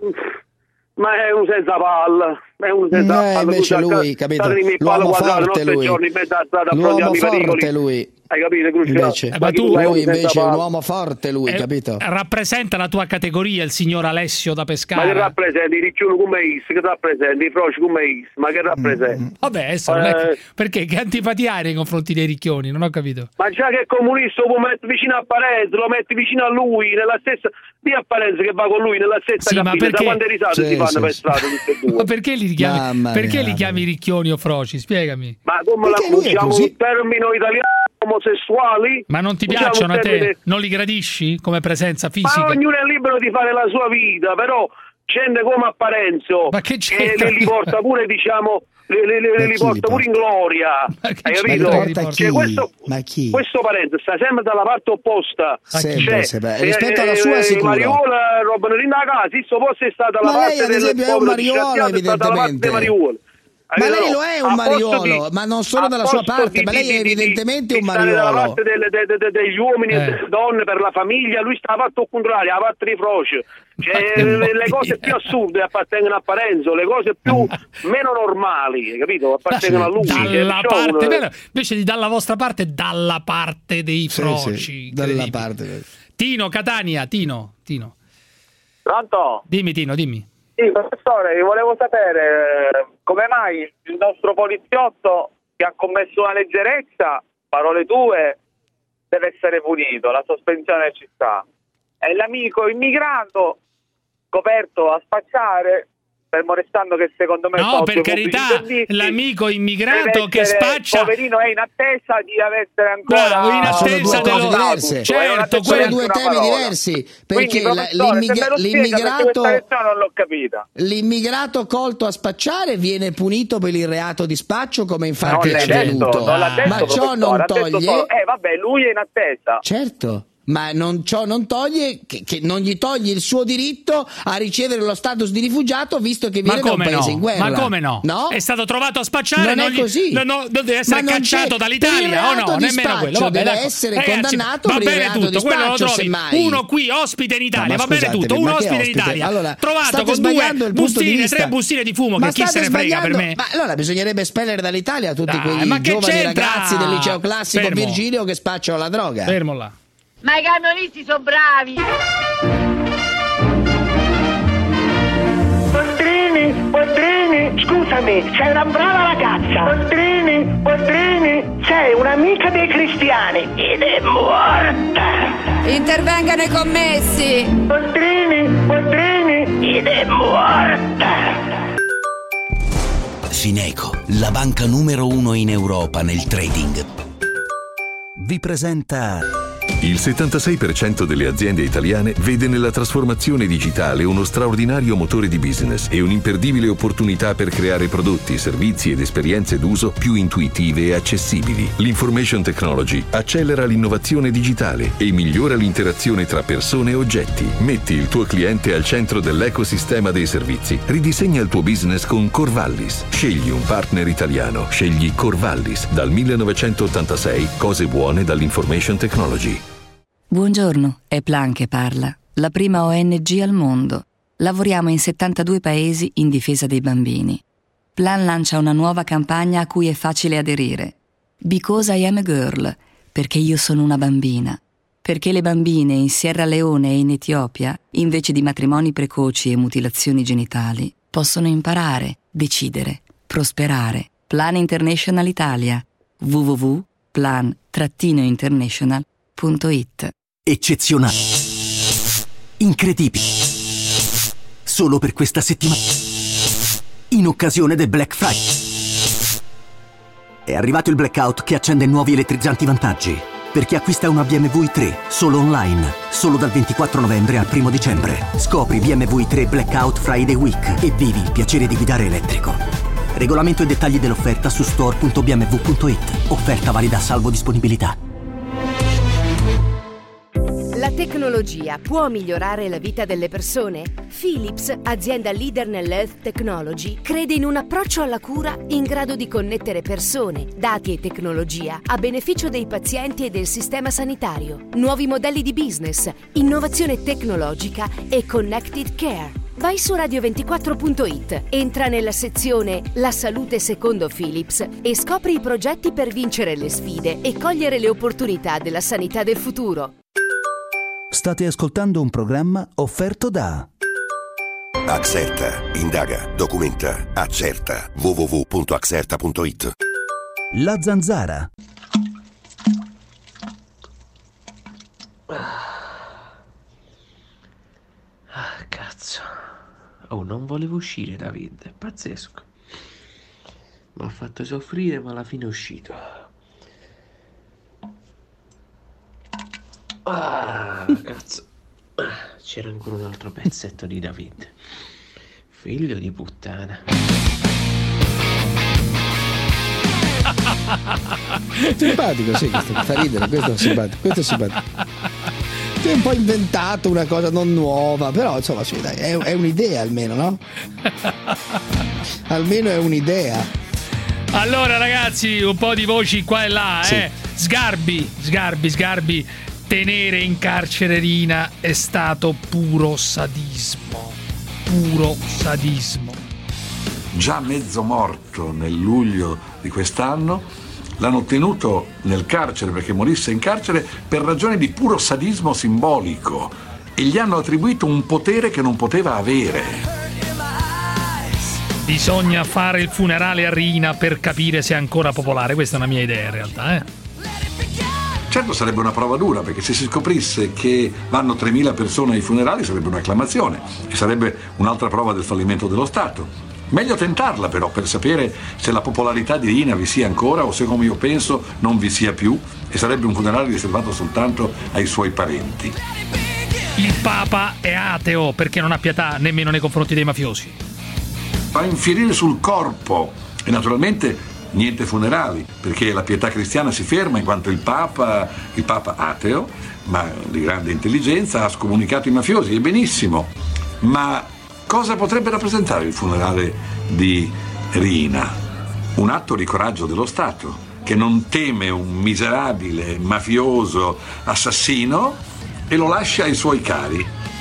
Ma è un senza palla, è un senza Eh, palla. invece tu lui, sai, capito? stare in palla L'uomo quadrata, forte notte e lui. giorno in mezzo alla strada, L'uomo affrontiamo i forte pericoli. lui. Hai capito, Cruciale? Invece, Eh, ma tu- sei un lui invece senza è un palla. uomo forte lui, Eh, capito? rappresenta la tua categoria il signor Alessio da Ma che Pescara? rappresenti? I riccioni come is, che rappresenti? I froci come is, ma che rappresenti? Vabbè, adesso non è che- Eh. perché che antipatia hai nei confronti dei ricchioni? Non ho capito. Ma già che è comunista lo metti vicino a Parenzo, lo metti vicino a lui, nella stessa... Dì a Parenzo che va con lui nella stessa Sì, ma cabina, perché- da quante risate Sì, si fanno sì, per sì. strada tutte e due? Ma perché li richiami? Mamma Perché mia, li chiami ricchioni o froci? Spiegami. Ma come la Perché lui è usiamo così? un termine italiano, omosessuali? Ma non ti Usiamo piacciono un a te? termine- Non li gradisci come presenza Ma fisica? ognuno è libero di fare la sua vita, però gente come a Parenzo Ma che che c'entra? li porta pure, diciamo, li, li- li- Ma li chi porta li pure in gloria. Ma che Hai c'entra? capito? Ma li porta chi? Cioè, questo, Ma chi? questo Parenzo sta sempre dalla parte opposta. Sempre, Cioè, sempre. eh, Rispetto alla eh, sua eh, sicuro. Mariola, roba in casa, se fosse stata la Ma parte lei, ad del esempio, è un povero mariuolo, disgraziato, è stata la parte evidentemente. di Mariuolo. Hai Ma capito? lei lo è un A posto mariuolo, di- ma non solo a dalla sua posto parte, di- ma lei di- è di- evidentemente di un stare dalla mariuolo. parte delle- de- de- de- degli uomini Eh. e delle donne per la famiglia, lui sta fatto al contrario, la parte di froce. Cioè, Ma che le, vuol le cose dire? più assurde appartengono a Parenzo, le cose più meno normali, hai capito? Appartengono a lui. Dalla E perciò parte, uno- vero? Invece di dalla vostra parte, dalla parte dei Sì, froci. sì, dalla incredibile. parte. Tino, Catania, Tino, Tino. Pronto? Dimmi, Tino, dimmi. Sì, professore, vi volevo sapere eh, come mai il nostro poliziotto che ha commesso una leggerezza, parole tue, deve essere punito, la sospensione ci sta. E l'amico immigrato coperto a spacciare, fermo restando che secondo me No, fa per due carità, pubblici servizi, l'amico immigrato deve che essere- spaccia. poverino è in attesa di essere ancora Bravo, in Ma sono attesa due cose dello- diverse. Certo, sono quello- due una temi parola. diversi. Quindi, Perché la- professore, se me lo l'immigra- spiega, perché l'immigrato, questa lezione non l'ho capita. l'immigrato colto a spacciare viene punito per il reato di spaccio, come Non infatti l'ha è detto, avvenuto. non l'ha detto, Ma ciò professore, non ha detto toglie. solo- eh vabbè, lui è in attesa. Certo. Ma non, ciò non toglie che, che non gli toglie il suo diritto a ricevere lo status di rifugiato, visto che Ma viene da un come paese no? in guerra. Ma come no? No? È stato trovato a spacciare, Non è gli- così. no, no, non deve essere Ma non cacciato c'è- dall'Italia per il o reato no? di Nemmeno spaccio quello. Vabbè, deve d'accordo. essere Ragazzi, condannato va per il bene reato tutto, di quello lo spaccio, trovi. semmai. Uno qui ospite in Italia, No, ma va bene scusatemi, tutto. ma Uno che ospite in ospite? Italia, Allora, trovato state con due sbagliando il punto di bustine, vista. tre bustine di fumo, Ma che chi se state ne frega per sbagliando- me. Ma allora bisognerebbe espellere dall'Italia tutti Dai, quei ma che giovani c'entra? ragazzi del liceo classico Fermo. Virgilio che spacciano la droga. Fermo là. Ma i camionisti sono bravi! Boldrini, Boldrini, scusami, sei una brava ragazza. Boldrini, Boldrini, sei un'amica dei cristiani ed è morta. Intervengano i commessi! Boldrini, Boldrini, ed è morta. Fineco, la banca numero uno in Europa nel trading, vi presenta... Il settantasei per cento delle aziende italiane vede nella trasformazione digitale uno straordinario motore di business e un'imperdibile opportunità per creare prodotti, servizi ed esperienze d'uso più intuitive e accessibili. L'Information Technology accelera l'innovazione digitale e migliora l'interazione tra persone e oggetti. Metti il tuo cliente al centro dell'ecosistema dei servizi. Ridisegna il tuo business con Corvallis. Scegli un partner italiano. Scegli Corvallis. Dal millenovecentottantasei, cose buone dall'Information Technology. Buongiorno, è Plan che parla, la prima O N G al mondo. Lavoriamo in settantadue paesi in difesa dei bambini. Plan lancia una nuova campagna a cui è facile aderire. Because I am a girl, perché io sono una bambina. Perché le bambine in Sierra Leone e in Etiopia, invece di matrimoni precoci e mutilazioni genitali, possono imparare, decidere, prosperare. Plan International Italia. w w w plan international punto it. Eccezionale. Incredibile. Solo per questa settimana. In occasione del Black Friday. È arrivato il blackout che accende nuovi elettrizzanti vantaggi. Per chi acquista una B M W i tre, solo online, solo dal ventiquattro novembre al primo dicembre. Scopri B M W i tre Blackout Friday Week e vivi il piacere di guidare elettrico. Regolamento e dettagli dell'offerta su store punto b m w punto it. Offerta valida a salvo disponibilità. La tecnologia può migliorare la vita delle persone? Philips, azienda leader nell'health technology, crede in un approccio alla cura in grado di connettere persone, dati e tecnologia a beneficio dei pazienti e del sistema sanitario. Nuovi modelli di business, innovazione tecnologica e connected care. Vai su radio ventiquattro punto it, entra nella sezione La salute secondo Philips e scopri i progetti per vincere le sfide e cogliere le opportunità della sanità del futuro. State ascoltando un programma offerto da Axerta, indaga, documenta, accerta. w w w punto axerta punto it. La Zanzara. Ah, cazzo. Oh, non volevo uscire, David, è pazzesco. Mi ha fatto soffrire, ma alla fine è uscito. Ah, cazzo. C'era ancora un altro pezzetto di David. Figlio di puttana. Simpatico, sì, questo fa ridere, questo è simpatico, questo è simpatico. Ti hai un po' inventato una cosa non nuova, però insomma sì, dai, è, è un'idea almeno, no? Almeno è un'idea. Allora ragazzi, un po' di voci qua e là, Sì. eh. Sgarbi, Sgarbi, Sgarbi. Tenere in carcere Rina è stato puro sadismo. Puro sadismo. Già mezzo morto nel luglio di quest'anno, l'hanno tenuto nel carcere perché morisse in carcere per ragioni di puro sadismo simbolico e gli hanno attribuito un potere che non poteva avere. Bisogna fare il funerale a Rina per capire se è ancora popolare. Questa è una mia idea in realtà, eh. Certo sarebbe una prova dura, perché se si scoprisse che vanno tremila persone ai funerali sarebbe un'acclamazione e sarebbe un'altra prova del fallimento dello Stato. Meglio tentarla però per sapere se la popolarità di Rina vi sia ancora o se, come io penso, non vi sia più e sarebbe un funerale riservato soltanto ai suoi parenti. Il Papa è ateo perché non ha pietà nemmeno nei confronti dei mafiosi. Fa infierire sul corpo e naturalmente niente funerali, perché la pietà cristiana si ferma in quanto il Papa, il Papa ateo, ma di grande intelligenza, ha scomunicato i mafiosi, e benissimo. Ma cosa potrebbe rappresentare il funerale di Rina? Un atto di coraggio dello Stato, che non teme un miserabile mafioso assassino e lo lascia ai suoi cari.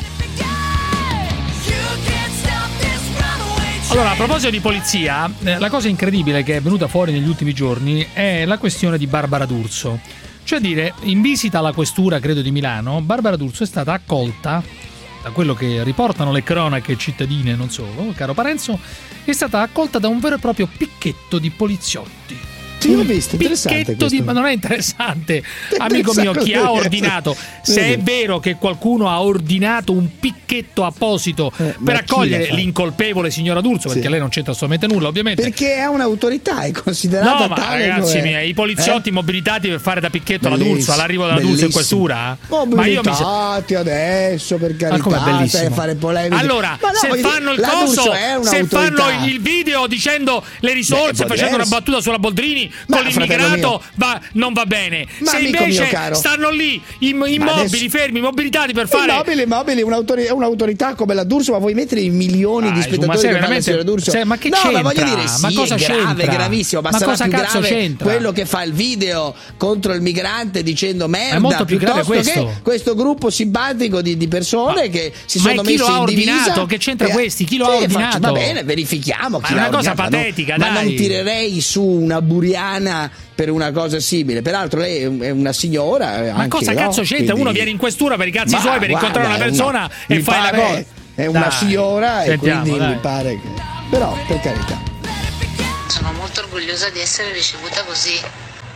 Allora, a proposito di polizia, eh, la cosa incredibile che è venuta fuori negli ultimi giorni è la questione di Barbara D'Urso. Cioè dire, in visita alla questura, credo, di Milano, Barbara D'Urso è stata accolta, da quello che riportano le cronache cittadine e non solo, caro Parenzo, è stata accolta da un vero e proprio picchetto di poliziotti. Sì, l'ho visto, interessante picchetto di, ma non è interessante, amico mio, chi ha ordinato, se è vero che qualcuno ha ordinato un picchetto apposito Eh, ma per chi accogliere l'ha fatto? l'incolpevole signora D'Urso, perché Sì. lei non c'entra assolutamente nulla, ovviamente. Perché è un'autorità, è considerata No, ma tale. ragazzi come- miei, i poliziotti Eh? mobilitati per fare da picchetto alla Bellissimo, D'Urso, all'arrivo della D'Urso in bellissimo. questura? Ma io mi se- Mobilitati adesso, per Ma carità, com'è bellissimo? stai a fare polemiche. Allora, Ma no, se voglio fanno dire, il la coso, D'Urso è se un'autorità. fanno il video dicendo le risorse, Beh, facendo una diverso. battuta sulla Boldrini Ma, con fratello l'immigrato, mio. va, non va bene. Ma, se amico invece mio caro. stanno lì im- immobili, adesso- fermi, mobilitati per fare. Immobili, immobili, un'autori- è un'autorità come la D'Urso, ma vuoi mettere i milioni di Dai, spettatori ma che sei fanno la veramente- signora D'Urso? cioè, ma che no, c'entra? ma voglio dire, sì, Ma cosa è grave, c'entra? gravissimo, ma, Ma sarà cosa più cazzo grave c'entra? quello che fa il video contro il migrante dicendo merda, È molto più grave piuttosto questo. che questo gruppo simpatico di, di persone che si ma sono chi lo messi ha in divisa. ordinato? Che c'entra e- questi? Chi lo Sì, ha faccio- ordinato? Va bene, verifichiamo Ma chi è l'ha una cosa ordinato, no? patetica, Ma dai. non tirerei su una buriana per una cosa simile. Peraltro lei è un- è una signora. Ma anche, cosa no? cazzo c'entra? Quindi- Uno viene in questura per i cazzi Ma suoi per guarda, incontrare una è persona una- e mi fai la pare- cosa. È una Dai, signora e sentiamo, quindi dai. mi pare che. Però, per carità. Sono molto orgogliosa di essere ricevuta così.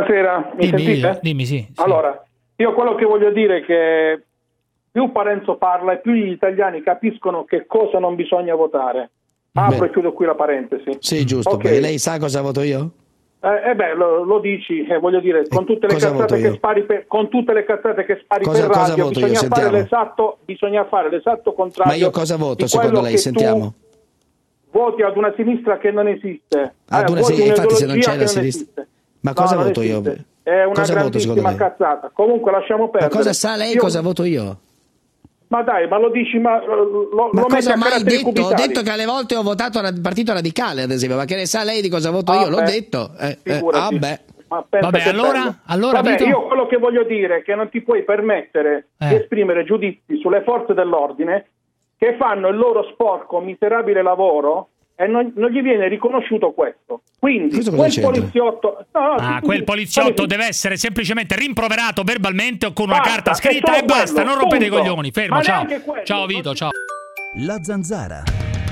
buonasera, mi dimmi, sentite? Dimmi, sì, sì. Allora, io quello che voglio dire è che più Parenzo parla e più gli italiani capiscono che cosa non bisogna votare. Apro e chiudo qui la parentesi. Sì, giusto, Ok. perché lei sa cosa voto io? Eh, eh beh, lo, lo dici, eh, voglio dire, con tutte le cosa voto cazzate che io? spari per, con tutte le cazzate che spari Cosa- per cosa radio, voto io? bisogna fare Sentiamo. l'esatto, bisogna fare l'esatto contrario. Ma io cosa voto di secondo quello lei? che Sentiamo. tu voti ad una sinistra che non esiste. Ad Eh, una voti sin- infatti se non un'ideologia c'è la che sinistra. esiste. Ma No, cosa non voto io? esiste. È una Cosa voto secondo grandissima lei? cazzata. Comunque lasciamo Ma perdere. cosa sa lei Io- cosa voto io? Ma dai, ma lo dici, ma lo, lo Ma lo metti cosa a ho mai caratteri detto? Ho cubitali. detto che alle volte ho votato il Partito Radicale, ad esempio, ma che ne sa lei di cosa voto Ah, io? L'ho beh, detto. Eh, eh, figurati. ah, beh. Ma pensa Vabbè, che allora- bello. allora, Vabbè, Vito? io quello che voglio dire è che non ti puoi permettere Eh. di esprimere giudizi sulle forze dell'ordine che fanno il loro sporco, miserabile lavoro e non, non gli viene riconosciuto questo. Quindi Questo cosa quel c'entra? poliziotto... no, no, Ah, sì, quel sì, poliziotto sì. deve essere semplicemente rimproverato verbalmente o con una Basta, carta è scritta solo e basta, quello, non rompete i punto. coglioni. Fermo, Ma ciao. neanche quello, Ciao Vito, ciao. La Zanzara.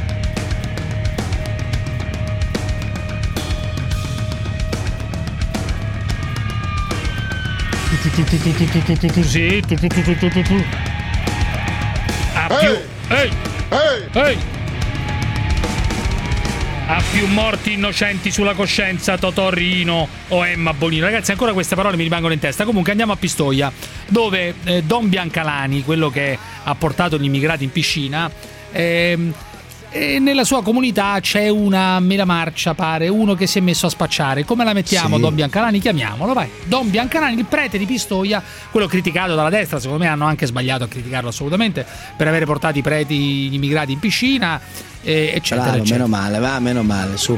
Sì, tu, tu, tu, tu, tu, tu, tu. Ha più... Ehi! Ehi! Ha più morti innocenti sulla coscienza Totò Riino o Emma Bonino. Ragazzi, ancora queste parole mi rimangono in testa. Comunque andiamo a Pistoia, dove eh, Don Biancalani, quello che ha portato gli immigrati in piscina, ehm, e nella sua comunità c'è una mela marcia, pare, uno che si è messo a spacciare. Come la mettiamo, Sì. Don Biancalani? Chiamiamolo, vai. Don Biancalani, il prete di Pistoia, quello criticato dalla destra, secondo me hanno anche sbagliato a criticarlo assolutamente, per avere portato i preti, gli immigrati in piscina, eh, eccetera, Bravo, eccetera. meno male, va, meno male, su.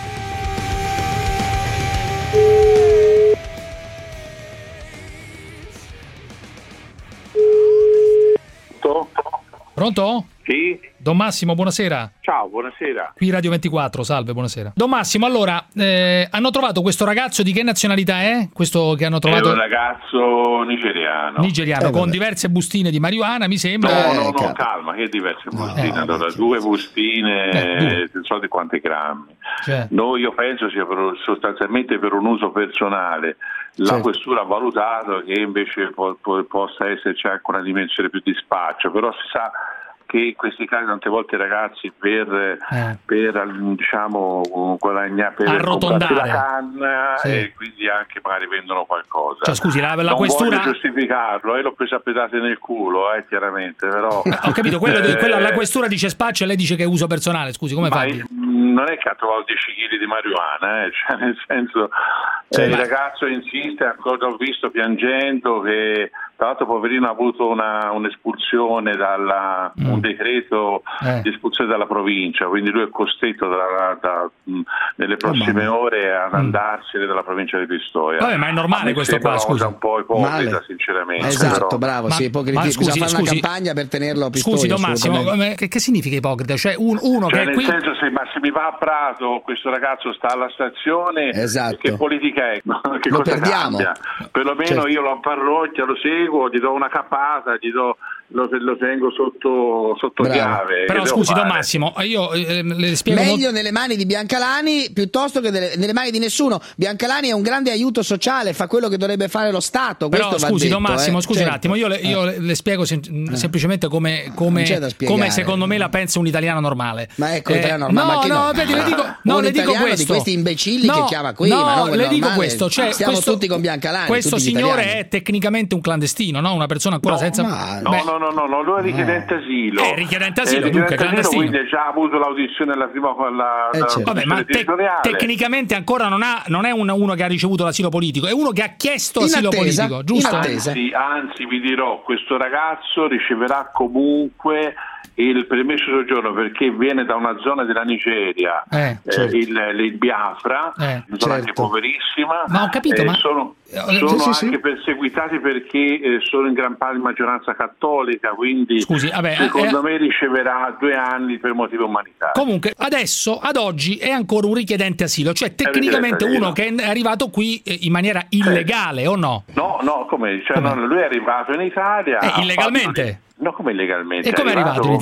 Pronto? Sì? Don Massimo, buonasera. Ciao, buonasera. Qui Radio ventiquattro, salve, buonasera. Don Massimo, allora, eh, hanno trovato questo ragazzo di che nazionalità è? Questo che hanno È trovato... un ragazzo nigeriano. Nigeriano, Eh, con vabbè. diverse bustine di marijuana, mi sembra. No, Eh, no, no, capo. calma, che diverse bustine. eh, allora, sì. due bustine, Eh, due. non so di quanti grammi. Cioè, No, io penso sia per- sostanzialmente per un uso personale. La Certo. questura ha valutato che invece po- po- possa esserci anche una dimensione più di spaccio, però si sa che in questi casi tante volte i ragazzi per, Eh. per diciamo guadagnare, per Arrotondare. comprarsi la canna Sì. e quindi anche magari vendono qualcosa. Cioè, scusi, la- la non questura- voglio giustificarlo, eh, l'ho presa a pedate nel culo, eh, chiaramente, però ho capito, quello, eh, quella, la questura dice spaccio e lei dice che è uso personale, scusi, come ma fa? il- non è che ha trovato dieci chili di marijuana, eh, cioè nel senso Cioè, eh, ma- il ragazzo insiste, ancora ho visto piangendo che tra l'altro poverino ha avuto una, un'espulsione dalla, Mm. un decreto Eh. di espulsione dalla provincia, quindi lui è costretto da, da, mh, nelle prossime ore ad andarsene dalla provincia di Pistoia. Vabbè, ma è normale A me questo sembra qua, una cosa scusi. un po' ipocrita, Male. sinceramente. Esatto, però. bravo, Ma- sì, ipocrisia. ma scusi, Bisogna fare scusi. una campagna per tenerlo a Pistoia. Scusi, Don Massimo, assolutamente. come- che, che significa ipocrita? Cioè, un- uno Cioè, che è nel qui... senso, se, ma se mi va a Prato, questo ragazzo sta alla stazione, Esatto. che politica è? Che Lo cosa perdiamo. cambia? Perlomeno Certo. io lo parrocchia, lo seguo, gli do una cappata, gli do, lo, lo tengo sotto, sotto Bravo. chiave. Però Che devo scusi, Don fare? Massimo, io eh, le spiego... Meglio molto- nelle mani di Biancalani piuttosto che delle- nelle mani di nessuno. Biancalani è un grande aiuto sociale, fa quello che dovrebbe fare lo Stato. Però questo va scusi, detto, Don Massimo, eh. scusi Certo. un attimo, io le, io le- le spiego sem- semplicemente come, come, Non c'è da spiegare. come secondo me la pensa un italiano normale. Ma ecco, Eh, l'italiano normale, no, ma che no, no? vedi, le dico, no, Un le dico italiano questo. di questi imbecilli No, che chiama qui, no, ma non quello le dico normale. questo, cioè, Stiamo questo, tutti con Biancalani, questo tutti gli signore italiani. è tecnicamente un clandestino, no? Una persona ancora No, senza... ma- No, Beh, no, no, no, no, lui è richiedente asilo. Eh, richiedente asilo, Eh, dunque, richiedente asilo, clandestino. quindi ha già avuto l'audizione alla prima alla, Eh, alla certo. Vabbè, ma te- territoriale. tecnicamente ancora non, ha, non è un- uno che ha ricevuto l'asilo politico, è uno che ha chiesto In asilo attesa, politico, giusto? in attesa. Anzi, anzi, vi dirò, questo ragazzo riceverà comunque il permesso di soggiorno perché viene da una zona della Nigeria, Eh, eh, certo. il, il Biafra, Eh, una zona anche certo. poverissima. Ma ho capito, eh, ma- sono, Eh, sono sì, sì, anche sì. perseguitati perché eh, sono in gran parte di maggioranza cattolica, quindi Scusi, vabbè, secondo eh, me riceverà due anni per motivi umanitari. Comunque, adesso, ad oggi, è ancora un richiedente asilo, cioè tecnicamente richiedente uno che è arrivato qui eh, in maniera illegale, o no? No, no, come? Cioè, Come? no, lui è arrivato in Italia. Eh, ha illegalmente? fatto- No, come illegalmente? E come è arrivato in Italia?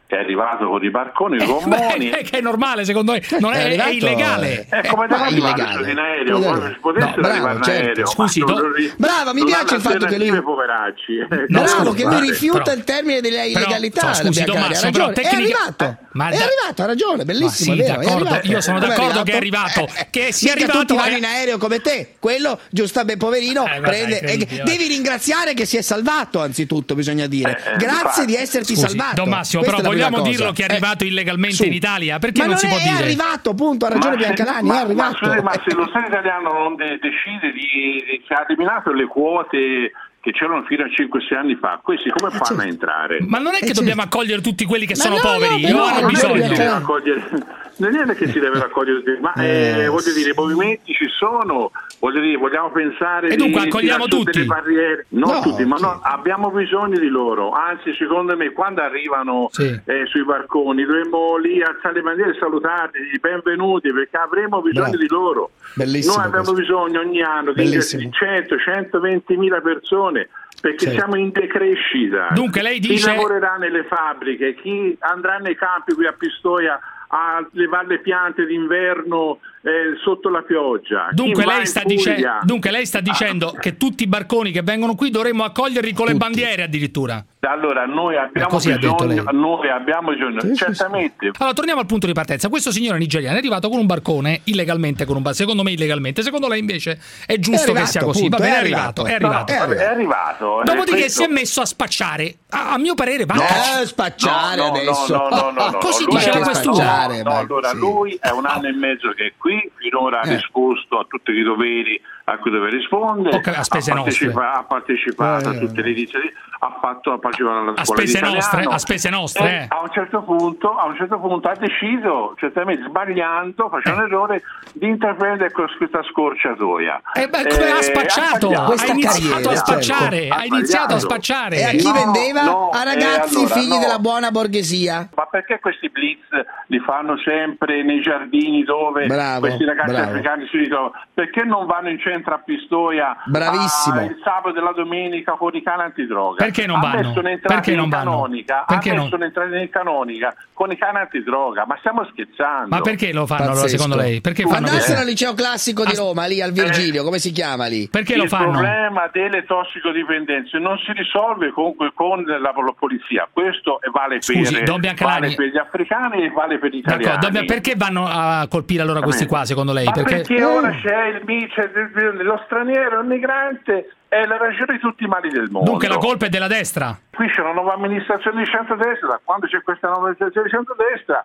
che è arrivato con i barconi, i gommoni. Beh, che è normale, secondo me, non è, è, è illegale. È come da arrivare in aereo, come si potesse no, arrivare in certo. aereo. Scusi, do... bravo, mi piace il fatto che lui poveracci. No, bravo, che lui rifiuta però, il termine della illegalità. Però, scusi, Tommaso, però tecnica... è arrivato, ma è da... arrivato, ha ragione, bellissimo, sì, è vero, è arrivato. Io sono Come d'accordo che è arrivato, eh, che sia mica arrivato. Tutti vanno in aereo come te, quello giustamente poverino eh, prende. Vabbè, eh, devi ringraziare che si è salvato, anzitutto bisogna dire. Eh, Grazie eh, di esserti scusi, salvato. Don Massimo, Questa però vogliamo dirlo cosa. che è arrivato eh, illegalmente su. in Italia? Perché ma non, non si è, può dire? È arrivato, appunto, ha ragione ma Biancalani, se, è arrivato. Ma, ma se lo Stato italiano non de- decide di, di che ha eliminato le quote che c'erano fino a cinque sei anni fa, questi come fanno certo. a entrare? Ma non è che eh, dobbiamo certo. accogliere tutti quelli che ma sono no, poveri, no, o hanno no, bisogno. Si deve accogliere, non è che si deve raccogliere, ma eh, voglio dire, i movimenti ci sono, voglio dire, vogliamo pensare e dunque di accogliamo tutti. delle barriere, non no, tutti, ma sì. no, abbiamo bisogno di loro, anzi secondo me quando arrivano sì. eh, sui barconi dovremmo lì alzare le bandiere e salutarli, benvenuti, perché avremo bisogno Bravo. di loro. Bellissimo Noi abbiamo questo. bisogno ogni anno di cento centoventimila persone, perché certo. siamo in decrescita. Dunque lei dice... Chi lavorerà nelle fabbriche, chi andrà nei campi qui a Pistoia a levare le piante d'inverno eh, sotto la pioggia. Dunque chi lei, sta dice... Dunque lei sta dicendo ah. che tutti i barconi che vengono qui dovremmo accoglierli con tutti. Le bandiere addirittura. Allora noi abbiamo bisogno, noi abbiamo bisogno, sì, certamente. Sì, sì. Allora torniamo al punto di partenza. Questo signore nigeriano è arrivato con un barcone illegalmente, con un bar- secondo me illegalmente. Secondo lei invece è giusto è arrivato, che sia così? Appunto, Va bene, è è arrivato, è arrivato. No, è arrivato. Dopodiché questo... si è messo a spacciare. A, a mio parere va no, a spacciare no, no, adesso. No, no, no, no, così no, dice la questura. No, no, allora sì. lui è un anno e mezzo che è qui, finora ha eh. risposto a tutti i doveri a cui deve rispondere, okay, a spese ha, partecipa- ha partecipato eh. a tutte le iniziative, ha fatto ha partecipato alla a scuola spese di nostre, italiano, a spese nostre. E a un certo punto, a un certo punto ha deciso, certamente sbagliando, facendo eh. un errore, di intraprendere questa scorciatoia. E beh, come eh, ha spacciato? Ha, ha iniziato a spacciare, certo. ha iniziato a spacciare. E a chi no, vendeva? No, a ragazzi eh, allora, figli no. della buona borghesia. Ma perché questi blitz li fanno sempre nei giardini dove bravo, questi ragazzi bravo. africani si ritrovano? Perché non vanno in centro a Pistoia Bravissimo. a, il sabato e la domenica con i cani antidroga? Perché non vanno? Adesso ne entrate Perché in non canonica, Perché adesso non? ne entrate in canonica con i cani antidroga, ma stiamo scherzando? Ma perché lo fanno allora, secondo lei? Perché fanno Andassero questo? al liceo classico di Roma, lì al Virgilio, come si chiama lì? Perché il lo fanno? Il problema delle tossicodipendenze non si risolve comunque con la, la polizia, questo vale, Scusi, per, Don Biancalani... vale per gli africani e vale per gli italiani. D'accordo, perché vanno a colpire allora questi qua, secondo lei? Ma perché perché ora c'è il c'è lo straniero, il migrante, è la ragione di tutti i mali del mondo. Dunque la colpa è della destra? Qui c'è una nuova amministrazione di centrodestra, quando c'è questa nuova amministrazione di centrodestra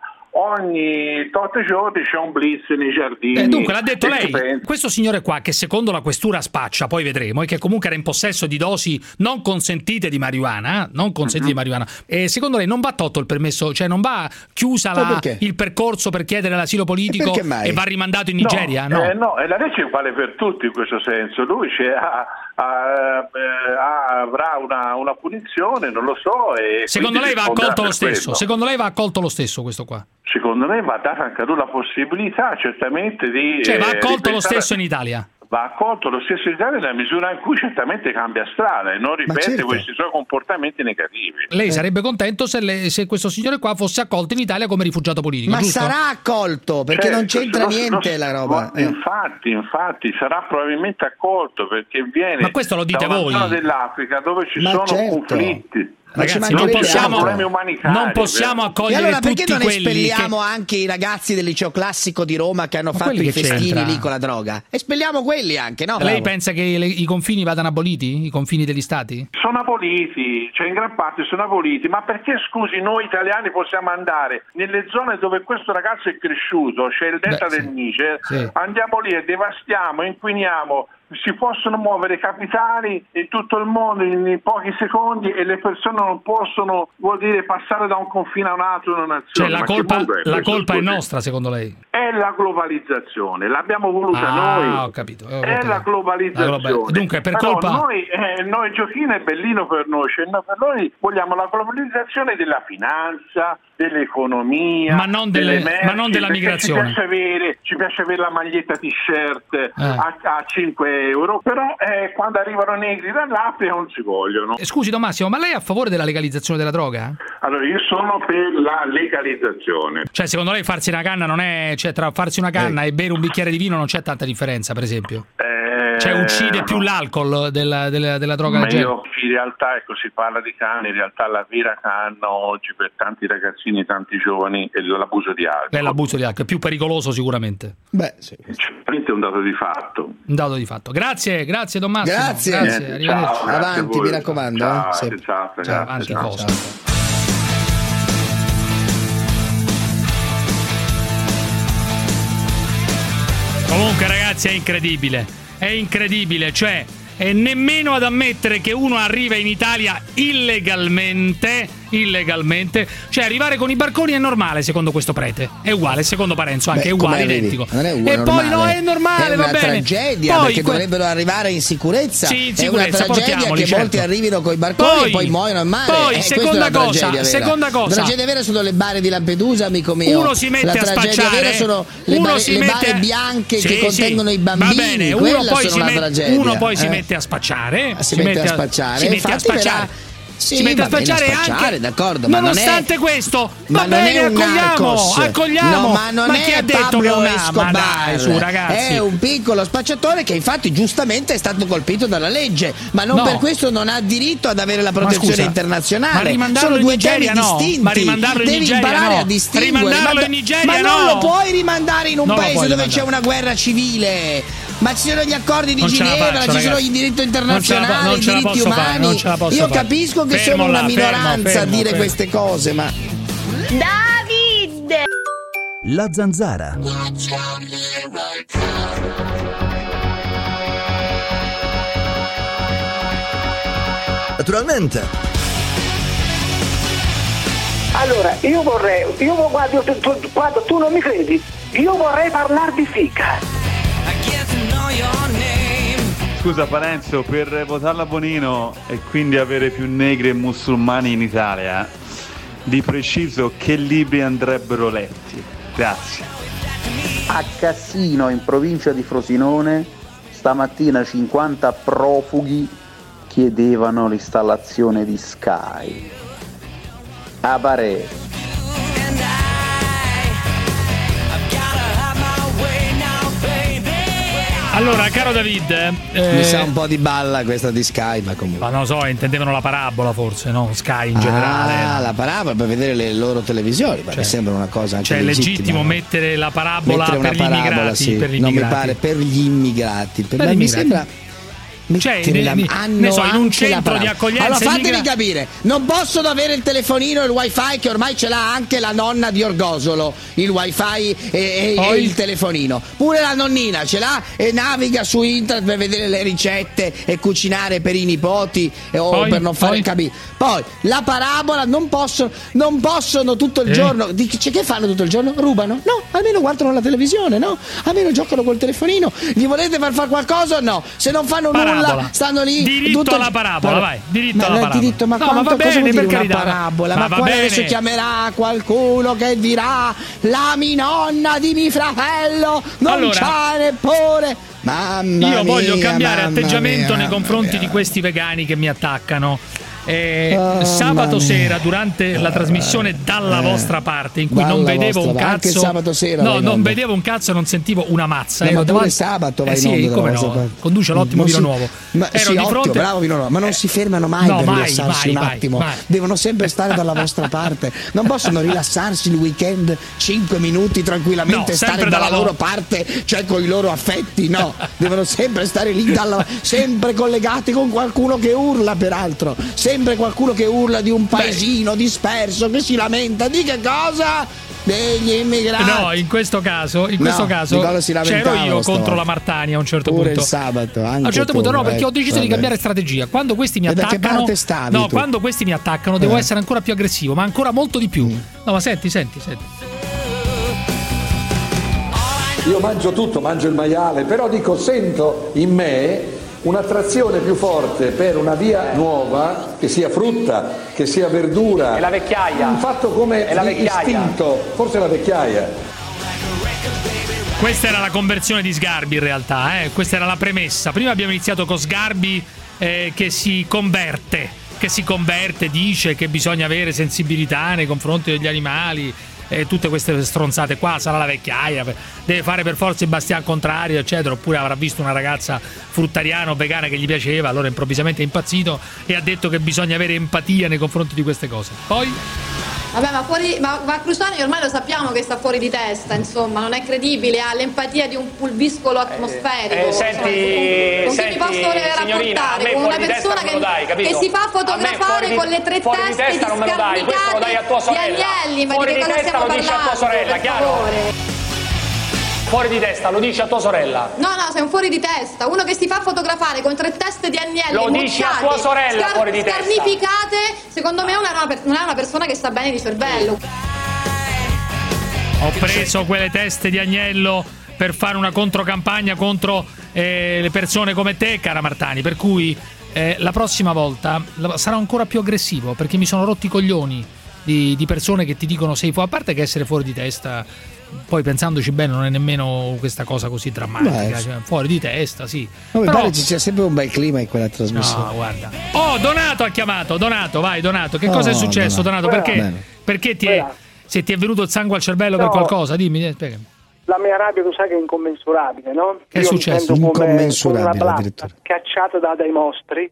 ogni tot giorni c'è un blitz nei giardini. Eh, dunque l'ha detto lei, questo signore qua che secondo la questura spaccia, poi vedremo, e che comunque era in possesso di dosi non consentite di marijuana, non consentite uh-huh. di marijuana, e secondo lei non va tolto il permesso, cioè non va chiusa la, il percorso per chiedere l'asilo politico e, e va rimandato in Nigeria? No, no. Eh, no, e la legge vale per tutti in questo senso, lui c'è, ha, ha, ha, avrà una, una punizione, non lo so. E secondo lei va accolto lo stesso? Quello. Secondo lei va accolto lo stesso questo qua? Secondo me va data anche a lui la possibilità certamente di... Cioè va accolto eh, lo stesso in Italia? Va accolto lo stesso in Italia nella misura in cui certamente cambia strada e non ripete certo. questi suoi comportamenti negativi. Lei eh. sarebbe contento se, le, se questo signore qua fosse accolto in Italia come rifugiato politico, ma giusto? Sarà accolto, perché certo, non c'entra lo, niente lo, la roba. Eh. Infatti, infatti sarà probabilmente accolto perché viene ma questo lo dite da una voi. zona dell'Africa dove ci ma sono certo. conflitti. Ragazzi, non possiamo, non possiamo accogliere e allora tutti perché non quelli espelliamo che... anche i ragazzi del liceo classico di Roma che hanno ma fatto i festini c'entra? lì con la droga? Espelliamo quelli anche, no? Lei Bravo. pensa che le, i confini vadano aboliti? I confini degli stati? Sono aboliti, cioè in gran parte sono aboliti, ma perché scusi noi italiani possiamo andare nelle zone dove questo ragazzo è cresciuto, c'è il delta Beh, del sì. Niger, sì. andiamo lì e devastiamo, inquiniamo, si possono muovere capitali in tutto il mondo in pochi secondi e le persone non possono, vuol dire, passare da un confine a un altro, una nazione. Cioè la ma colpa, è, la colpa è nostra, secondo lei? È la globalizzazione, l'abbiamo voluta ah, noi. Ho capito, ho è la globalizzazione. La global... Dunque, per Però colpa... noi, eh, noi Giochino è bellino per noi, cioè, no, per noi vogliamo la globalizzazione della finanza, dell'economia, ma non, delle, merci, ma non della migrazione. Ci piace avere, ci piace avere la maglietta t-shirt eh. a, a cinque euro, però eh, quando arrivano negri dall'Africa non si vogliono. Eh, Scusi Don Massimo, ma lei è a favore della legalizzazione della droga? Allora io sono per la legalizzazione. Cioè secondo lei farsi una canna non è, cioè tra farsi una canna eh. e bere un bicchiere di vino non c'è tanta differenza, per esempio? Eh, cioè uccide no. più l'alcol della, della, della droga Ma leggera? io in realtà, ecco, si parla di canna, in realtà la vera canna oggi per tanti ragazzini e tanti giovani è l'abuso di alcol. È l'abuso di alcol, è più pericoloso sicuramente. Beh, sì. Sicuramente è un dato di fatto. Un dato di fatto. Grazie, grazie Don Massimo. Grazie, grazie. Niente, Arrivederci. ciao, grazie Avanti, mi raccomando. Ciao, eh? Sì. ciao, ciao, Cioè, ciao, avanti ciao. cosa? Comunque ragazzi è incredibile, è incredibile, cioè e nemmeno ad ammettere che uno arriva in Italia illegalmente, illegalmente, cioè arrivare con i barconi è normale secondo questo prete, è uguale, secondo Parenzo anche, Beh, è uguale, come identico. Non è uguale, e normale. poi no, è normale, è va una bene. tragedia Poi perché que- dovrebbero arrivare in sicurezza. Sì, in è una sicurezza, tragedia che portiamoli, molti certo. arrivino con i barconi Poi- e poi muoiono in mare. poi, eh, seconda questa è una cosa, tragedia vera. seconda cosa. La tragedia vera sono le bare di Lampedusa, amico mio. Uno si mette la a tragedia spacciare, vera sono le, uno bare, si le mette bare a- bianche sì, che contengono sì, i bambini. va bene, uno Quella poi, sono si, una met- tragedia. uno poi si eh. mette a spacciare, Si mette a spacciare, si mette a infatti spacciare. verrà- Sì, si mette a va bene, spacciare spacciare, anche d'accordo, ma non è- nonostante questo ma va non bene, è un accogliamo, narcos. accogliamo. No, ma non chi è ha detto che Pablo non è? Escobar. Ma dai, su ragazzi. È un piccolo spacciatore che infatti giustamente è stato colpito dalla legge, ma non No. per questo non ha diritto ad avere la protezione scusa, internazionale. ma rimandarlo Sono in due Nigeria temi no, distinti. ma rimandarlo in Devi Nigeria imparare no. a distinguere. Rimandarlo ma, in Nigeria ma non no. lo puoi rimandare in un Non lo paese puoi dove rimandare. c'è una guerra civile. Ma ci sono gli accordi di Non ce la Ginevra, faccio, ci sono ragazzi. i diritti Non ce la fa- internazionali, non i ce la diritti posso fare, umani. non ce la posso Io fare. capisco che Fermo sono una là, fermo, minoranza a fermo, dire fermo. queste cose, ma David! La zanzara. Naturalmente. Allora, io vorrei, io guarda, tu, tu, guarda, tu non mi credi, io vorrei parlare di fica. Scusa Parenzo, per votare la Bonino e quindi avere più negri e musulmani in Italia, di preciso che libri andrebbero letti? Grazie. A Cassino, in provincia di Frosinone, stamattina cinquanta profughi chiedevano l'installazione di Sky. A Pare. Allora, caro David, eh, mi sa un po' di balla questa di Sky, ma comunque. ma non lo so, intendevano la parabola forse, no? Sky in generale. Ah, la parabola per vedere le loro televisioni, ma Cioè, mi sembra una cosa anche Cioè, è legittima, legittimo no? mettere la parabola Mettere una per gli parabola, immigrati, sì. per gli non mi immigrati. pare per gli immigrati, per Per ma gli mi immigrati. sembra Cioè, mettere la- ne- hanno ne so, in un anche la centro parabola. di accoglienza Allora fatemi immigra- capire, non possono avere il telefonino e il wifi che ormai ce l'ha anche la nonna di Orgosolo, il wifi e, e- Poi? e il telefonino. Pure la nonnina ce l'ha e naviga su internet per vedere le ricette e cucinare per i nipoti e- o Poi? per non fare Poi? capire. Poi la parabola non possono, non possono tutto il Eh? giorno. Dice, che fanno tutto il giorno? Rubano? No, almeno guardano la televisione, no? Almeno giocano col telefonino. Gli volete far fare qualcosa o no? Se non fanno Parabola. nulla, stanno lì. Diritto tutto il- alla parabola, vai, diritto ma alla il parabola. diritto, ma No, quanto ma va cosa bene, vuol dire per una carità. parabola? Ma Ma, va poi bene. adesso chiamerà qualcuno che dirà la minonna di mio fratello non Allora, c'ha neppure. Mamma Io voglio mia, cambiare mamma atteggiamento mia, nei mamma confronti mia. di questi vegani che mi attaccano. Eh, Oh, sabato mamma sera durante la trasmissione dalla Eh, vostra parte in cui dalla non vedevo vostra un parte. cazzo, Anche sabato sera no, vai in non onda. vedevo un cazzo e non sentivo una mazza. No, Ero ma pure davanti- sabato vai eh in sì, onda dalla come vostra no, parte. conduce l'ottimo Non vino si- nuovo. Ma, Ero sì, di ottimo, fronte bravo vino nuovo, ma non si fermano mai No, per mai, rilassarsi mai, un mai, attimo. mai. Devono sempre stare dalla vostra parte. Non possono rilassarsi il weekend cinque minuti tranquillamente No, stare sempre dalla dalla loro loro- parte, cioè con i loro affetti. No, devono sempre stare lì, dalla- sempre collegati con qualcuno che urla, peraltro. Sempre qualcuno che urla di un paesino disperso che si lamenta di che cosa? Degli immigrati. No, in questo caso, in No, questo di caso cosa si c'ero lamentava io stavolta? contro la Martani a un certo Pure punto. il sabato, anche a un certo tu, punto no, perché eh, ho deciso di vabbè. cambiare strategia. Quando questi mi E da che attaccano, parte stavi no, tu? quando questi mi attaccano devo Eh. essere ancora più aggressivo, ma ancora molto di più. No, ma senti, senti, senti. Io mangio tutto, mangio il maiale, però dico, sento in me un'attrazione più forte per una via nuova, che sia frutta, che sia verdura. È la vecchiaia. Un fatto come È la di vecchiaia. istinto, forse la vecchiaia. Questa era la conversione di Sgarbi in realtà, eh? Questa era la premessa. Prima abbiamo iniziato con Sgarbi eh, che si converte, che si converte, dice che bisogna avere sensibilità nei confronti degli animali e tutte queste stronzate qua, sarà la vecchiaia, deve fare per forza il bastian contrario, eccetera, oppure avrà visto una ragazza fruttariana o vegana che gli piaceva, allora improvvisamente è impazzito e ha detto che bisogna avere empatia nei confronti di queste cose. Poi vabbè, ma fuori, ma, ma Crusani ormai lo sappiamo che sta fuori di testa, insomma, non è credibile, ha l'empatia di un pulviscolo atmosferico. Eh, eh, senti, con chi senti, mi posso rapportare? Con una persona che, dai, che si fa fotografare di, con le tre teste di scarnicate di agnelli, ma fuori di che cosa stiamo lo dici a tua sorella, chiaro? Favore. Fuori di testa, lo dici a tua sorella. No, no, sei un fuori di testa. Uno che si fa fotografare con tre teste di agnelli lo dici a tua sorella, scar- fuori di testa. Scarnificate, secondo me non è, una, non è una persona che sta bene di cervello. Ho preso quelle teste di agnello per fare una controcampagna contro eh, le persone come te, cara Martani, per cui eh, la prossima volta sarò ancora più aggressivo, perché mi sono rotti i coglioni di, di persone che ti dicono sei fuori, a parte che essere fuori di testa, poi pensandoci bene non è nemmeno questa cosa così drammatica, cioè, fuori di testa, sì. No, mi però pare ci sia sempre un bel clima in quella trasmissione. No, guarda. Oh, Donato ha chiamato, Donato, vai Donato, che oh, cosa è successo Donato? Donato? Perché, perché ti è, se ti è venuto il sangue al cervello no. per qualcosa? Dimmi, spiegami. La mia rabbia, tu sai che è incommensurabile, no? Che è Io successo? Mi incommensurabile come una blatta cacciata da, dai mostri,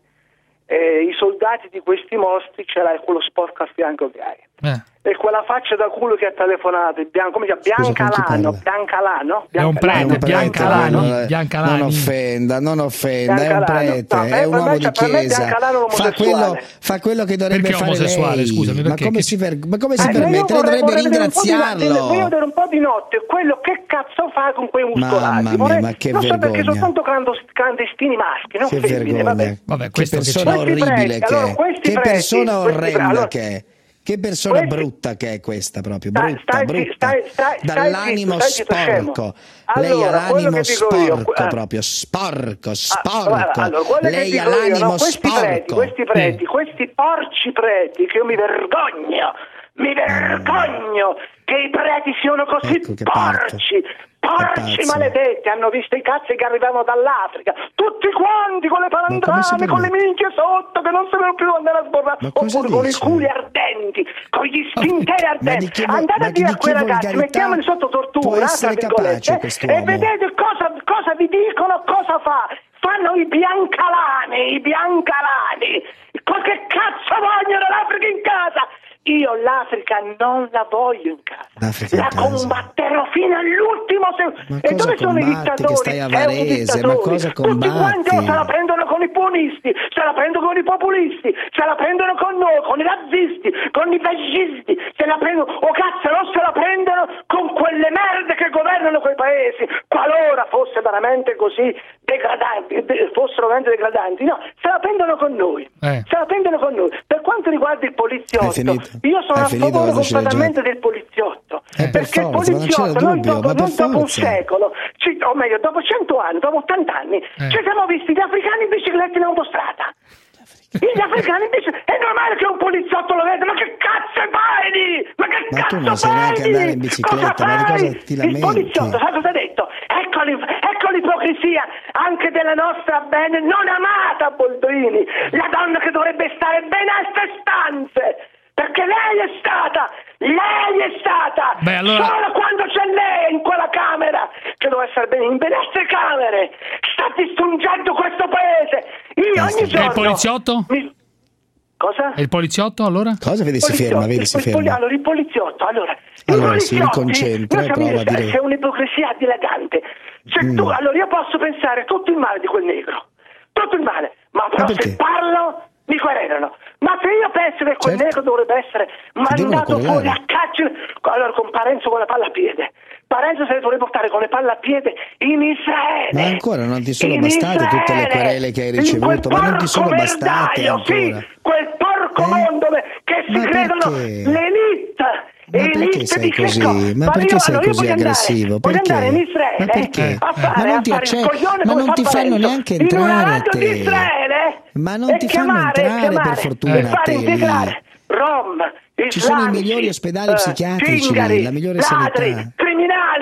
e i soldati di questi mostri c'era quello sporco a fianco che hai. Eh. E quella faccia da culo che ha telefonato, il bianco, come si chiama? Biancalano, Biancalano, è un prete, Biancalani, Biancalani. Non offenda, non offenda, è un prete, no, è un uomo di chiesa. Fa quello, fa quello che dovrebbe perché fare omosessuale, lei. Scusami, ma come che... si, per, ma come si eh, permette? Lei dovrebbe ringraziarlo. Voglio vedere un po' di notte quello che cazzo fa con quei muscolati. Mamma mia, vorrei, ma che non vergogna. So perché sono tanto clandestini maschi, non che femmine, vabbè. Vabbè, che persona orribile che è. Che persona orrenda che è. Che persona questi, brutta che è questa proprio, brutta, stai, brutta, stai, stai, dall'animo stai, sporco. Allora, lei ha l'animo sporco io, proprio, sporco, sporco. Ah, allora, lei ha l'animo io, no? questi sporco. Preti, questi preti, mm. questi porci preti, che io mi vergogno, mi vergogno che i preti siano così ecco porci. Porci maledetti, hanno visto i cazzi che arrivavano dall'Africa, tutti quanti con le palandrame, con le minchie sotto, che non sapevano più andare a sborrare, oppure con i culi ardenti, con gli spinteri ardenti. Che, Andate a dire a quei ragazzi, mettiamoli sotto tortura, tra virgolette, e vedete cosa, cosa vi dicono, cosa fa. Fanno i biancalani, i biancalani. Che cazzo vogliono l'Africa in casa? Io l'Africa non la voglio in casa, L'Africa la in casa. combatterò fino all'ultimo secondo. E dove sono i dittatori? Che stai a Varese, ma cosa combatti? Tutti quanti se la prendono con i buonisti, se la prendono con i populisti, se la prendono con noi, con i razzisti, con i fascisti, se la prendono, o oh cazzo, non se la prendono con quelle merde che governano quei paesi, qualora fosse veramente così degradanti, fossero veramente degradanti, no, se la prendono con noi, eh. se la prendono con noi. Per quanto riguarda il poliziotto, io sono a favore completamente del poliziotto, eh, per perché forza, il poliziotto noi dubbio, dopo, non dopo un forza. secolo, ci, o meglio dopo cento anni, dopo ottanta anni, eh. ci siamo visti gli africani in bicicletta in autostrada. Gli africani in bicicletta, è normale che un poliziotto lo veda, ma che cazzo fai lì? Ma che ma cazzo tu non sai neanche andare in bicicletta, ma di cosa ti lamenti? Il poliziotto, sai cosa ha detto? Ecco, ecco l'ipocrisia anche della nostra bene non amata Boldrini, la donna che dovrebbe stare bene a ste stanze. Perché lei è stata, lei è stata, Beh, allora... solo quando c'è lei in quella camera, che deve essere bene in benessere camere, sta distruggendo questo paese. Io ogni giorno... E il poliziotto? Mi... Cosa? E il poliziotto allora? Cosa? Vedi, si ferma, vedi, si ferma. Allora, il poliziotto, allora... Allora si riconcentra e prova a dire... C'è un'ipocrisia dilagante. Cioè, mm. tu, allora io posso pensare tutto il male di quel negro, tutto il male, ma però ma se parlo... mi querelano. Ma se io penso che quel certo. negro dovrebbe essere mandato fuori a caccia, allora con Parenzo con la palla a piede, Parenzo se le dovrebbe portare con le palle a piede in Israele. Ma ancora non ti sono bastate Israele, tutte le querele che hai ricevuto, ma non ti sono bastate ancora. Sì, quel porco eh? mondo che si ma credono perché? l'elite. Ma perché sei così? Ma perché sei così aggressivo? Perché? Andare in Israele, ma perché? a fare, ma non ti, acce- ma non ti fanno neanche entrare a te. Israele, ma non ti fanno entrare chiamare, per fortuna a te lì. Rom, ci sono i migliori ospedali uh, psichiatrici, cingari, la migliore ladri, sanità. Criminali,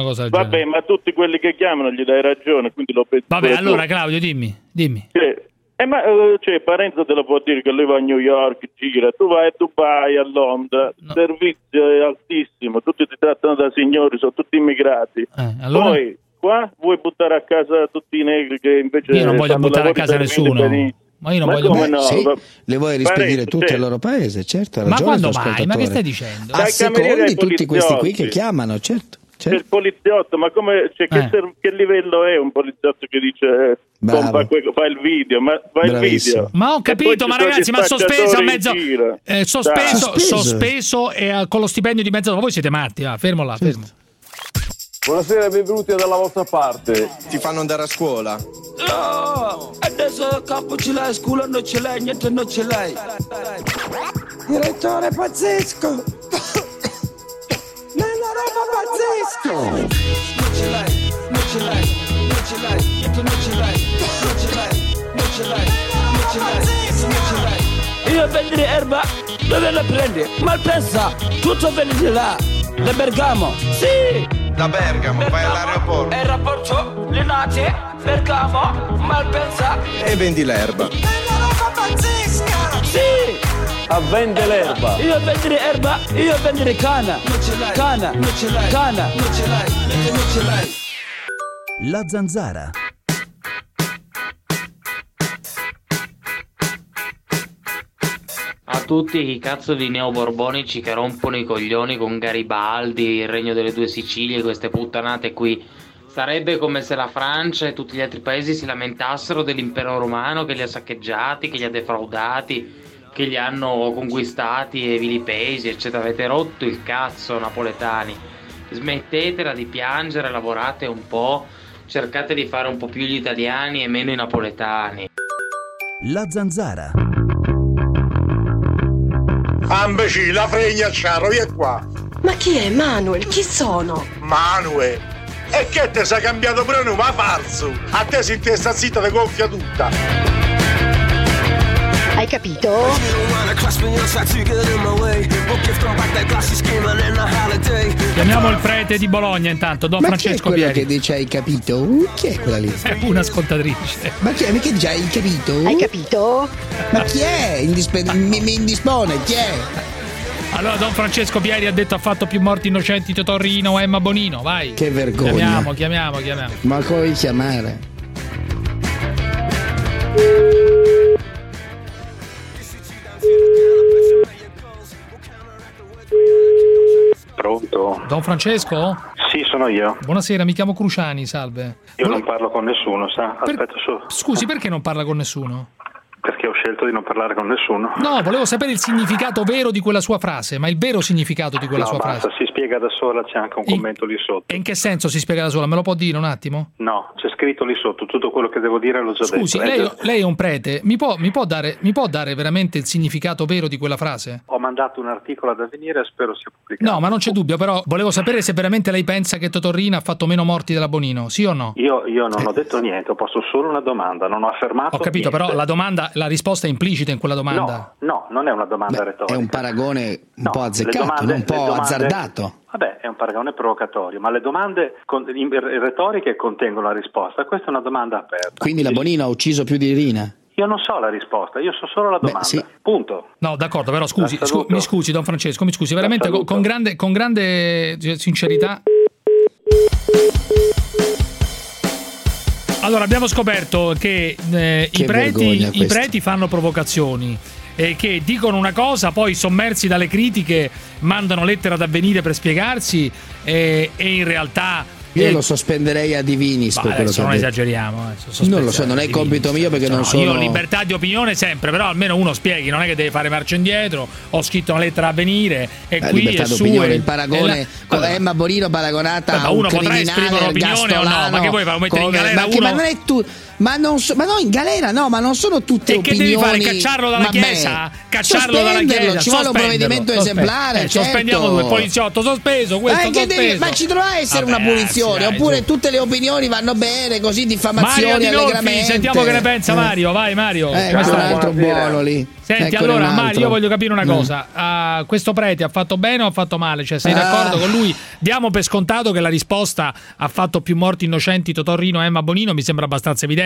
una cosa del Vabbè, genere. ma tutti quelli che chiamano gli dai ragione, quindi lo penso. Vabbè, allora Claudio, dimmi, dimmi. Che Eh, ma cioè, Parenzo te lo può dire che lui va a New York, gira, tu vai a Dubai, a Londra, no. Servizio è altissimo, tutti ti trattano da signori, sono tutti immigrati. Eh, allora... Poi qua vuoi buttare a casa tutti i negri che invece... Io non voglio buttare a casa nessuno. Ma io non ma voglio... Beh, no? Sì, le vuoi rispedire tutte sì. al loro paese, certo. Ha ma ragione, quando mai? Ma che stai dicendo? A secondi tutti questi qui che chiamano, certo. C'è il poliziotto, ma come, cioè, che, Eh. ser- che livello è un poliziotto che dice fa, fa il video, ma fa il video? Ma ho capito, ma ragazzi, ma sospeso a mezzo eh, sospeso, Dai. sospeso e eh, con lo stipendio di mezzo, ma voi siete matti, va, fermo là, fermo. Buonasera, benvenuti dalla vostra parte. Ti fanno andare a scuola? No, adesso capo ce l'hai, scuola non ce l'hai, niente non ce l'hai. Direttore pazzesco. Nella roba pazzesco. Non ce l'hai, non ce l'hai, non ce l'hai, niente non ce l'hai, non ce l'hai, non ce l'hai, non ce l'hai, non ce l'hai. Io vendere erba, dove la prendi? Malpensa, tutto viene di là, da Bergamo, sì. Da Bergamo, Bergamo. Vai all'aeroporto. Aeroporto, Linate, Bergamo, Malpensa. E vendi l'erba. È una roba pazzesca! Sì! A vende l'erba. Io vendere erba, io vendere cana. Non ce l'hai, cana, non ce l'hai, cana, non ce l'hai, non ce l'hai. La zanzara. A tutti i cazzo di neoborbonici che rompono i coglioni con Garibaldi, il Regno delle Due Sicilie, queste puttanate qui. Sarebbe come se la Francia e tutti gli altri paesi si lamentassero dell'impero romano che li ha saccheggiati, che li ha defraudati, che li hanno conquistati e vilipesi, eccetera. Avete rotto il cazzo, napoletani. Smettetela di piangere, lavorate un po', cercate di fare un po' più gli italiani e meno i napoletani. La zanzara. Ah, invece la fregna c'ha, via qua. Ma chi è Manuel? Chi sono? Manuel. E che te sei cambiato pure nome, ma falso. A te si te sta zitta, te gonfia tutta. Hai capito? Chiamiamo il prete di Bologna intanto, Don Ma Francesco chi è quella Pieri. che dice hai capito? Uh, chi è quella lì? È una ascoltatrice. Ma chi è? Ma che dice hai capito? Hai capito? Ma chi è? Indispe- mi, mi indispone, chi è? Allora Don Francesco Pieri ha detto ha fatto più morti innocenti Totò Riina o Emma Bonino, vai. Che vergogna. Chiamiamo, chiamiamo, chiamiamo. Ma come chiamare? Pronto? Don Francesco? Sì, sono io. Buonasera, mi chiamo Cruciani, salve. Io non parlo con nessuno, sa? Aspetta solo. Scusi, perché non parla con nessuno? Perché ho scelto di non parlare con nessuno. No, volevo sapere il significato vero di quella sua frase, ma il vero significato di quella no, sua basta, frase. si spiega da sola, c'è anche un In- commento lì sotto. E in che senso si spiega da sola? Me lo può dire un attimo? No, c'è scritto lì sotto, tutto quello che devo dire l'ho già Scusi, detto. lei, Eh, lei è un prete, mi può, mi, può dare, mi può dare veramente il significato vero di quella frase? Ho mandato un articolo ad avvenire e spero sia pubblicato. No, ma non c'è dubbio, però volevo sapere se veramente lei pensa che Totò Riina ha fatto meno morti della Bonino, sì o no? Io, io non ho detto niente, ho posto solo una domanda, non ho affermato Ho capito, niente. però la domanda, la risposta è implicita in quella domanda. No, no, non è una domanda retorica. È un paragone un No, po' le azzeccato, domande- un po' le domande- azzardato. Vabbè, è un paragone provocatorio, ma le domande con- in- retoriche contengono la risposta. Questa è una domanda aperta. Quindi la Bonino ha ucciso più di Rina? Io non so la risposta, io so solo la domanda. sì. Punto. No, d'accordo, però scusi, La scu- saluto. mi scusi Don Francesco, mi scusi, veramente con, con grande, con grande sincerità. Allora, abbiamo scoperto che, eh, Che i, preti, vergogna i questa. preti fanno provocazioni e che dicono una cosa, poi sommersi dalle critiche mandano lettere ad avvenire per spiegarsi e, e in realtà... Io eh, lo sospenderei a Divinis ma per quello adesso che non ha detto. esageriamo. Adesso Non lo so, non è sospensiamo compito mio perché No, non sono... Io ho libertà di opinione sempre, però almeno uno spieghi, non è che deve fare marcia indietro. Ho scritto una lettera a venire e La qui libertà è su d'opinione, e- il paragone e la- con Vabbè, Emma Bonino paragonata ma a un uno potrà criminale esprimere un'opinione o no? Ma che vuoi fare? Mettere in come- galera ma, che- uno? ma non è tu ma non so, ma no in galera no ma non sono tutte E che opinioni. devi fare? Cacciarlo dalla Vabbè, chiesa? Cacciarlo dalla sospenderlo, chiesa? ci vuole un Sospenderlo, provvedimento sospenderlo. esemplare, Eh, certo. Sospendiamo due, poliziotto sospeso, questo Eh, che devi- sospeso. ma ci dovrà essere Vabbè, una punizione, ragazzi, dai, oppure su. tutte le opinioni vanno bene, così diffamazioni Mario Di Nolfi, allegramente. sentiamo che ne pensa Eh. Mario, vai Mario. Eh, Come questo è stai? un altro buono lì. Senti, Eccone allora un Mario, altro. io voglio capire una Eh. cosa. Ah, questo prete ha fatto bene o ha fatto male? Cioè, sei Ah. d'accordo con lui? Diamo per scontato che la risposta ha fatto più morti innocenti Totò Riina e Emma Bonino, mi sembra abbastanza evidente.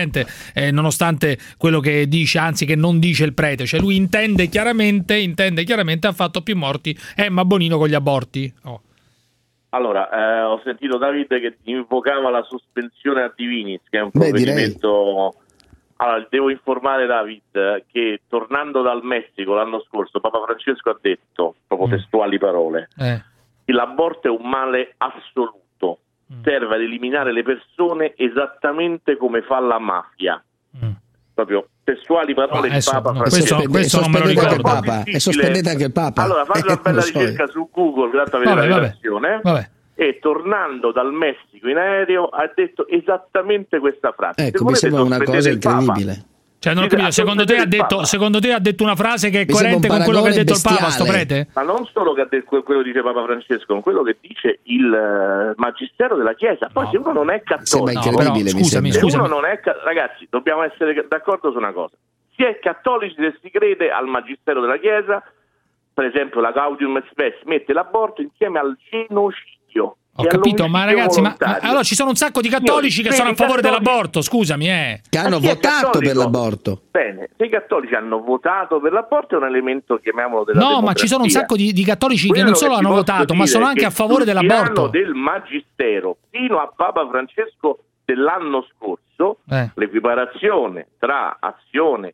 Presidente, eh, nonostante quello che dice, anzi che non dice il prete, cioè lui intende chiaramente, intende chiaramente ha fatto più morti Emma Bonino con gli aborti. Oh. Allora, eh, ho sentito David che invocava la sospensione a Divinis, che è un Beh, provvedimento... Allora, devo informare David che tornando dal Messico l'anno scorso Papa Francesco ha detto, proprio mm. testuali parole, eh. che l'aborto è un male assoluto, mm. serve ad eliminare le persone esattamente come fa la mafia. Mm. Proprio testuali parole di Papa no, Francesco. Questo, questo non me lo ricordo. Anche il Papa. E sospendete anche il Papa. Allora, fate una bella ricerca su Google, grazie a vedere vabbè, la vabbè. relazione. Vabbè. E tornando dal Messico in aereo ha detto esattamente questa frase. Ecco, mi sembra una cosa incredibile. Cioè, non ho capito, secondo te, ha detto, secondo te ha detto una frase che è Mi coerente con quello che ha detto bestiale. il Papa, sto prete? Ma non solo che ha detto quello che dice Papa Francesco, ma quello che dice il uh, Magistero della Chiesa. Poi no. se uno non è cattolico, no, però, scusami, se scusami. uno non è ca- ragazzi, dobbiamo essere d'accordo su una cosa. Si è cattolici se si crede al Magistero della Chiesa, per esempio la Gaudium et Spes mette l'aborto insieme al genocidio. Ho capito, ma ragazzi, ma, ma allora ci sono un sacco di cattolici che sono a favore dell'aborto, scusami, eh. Che hanno votato per l'aborto. Bene, se i cattolici hanno votato per l'aborto è un elemento, chiamiamolo, della No, democrazia. ma ci sono un sacco di, di cattolici Quello che non solo che hanno votato, ma sono anche a favore dell'aborto. del Magistero fino a Papa Francesco dell'anno scorso, eh. l'equiparazione tra azione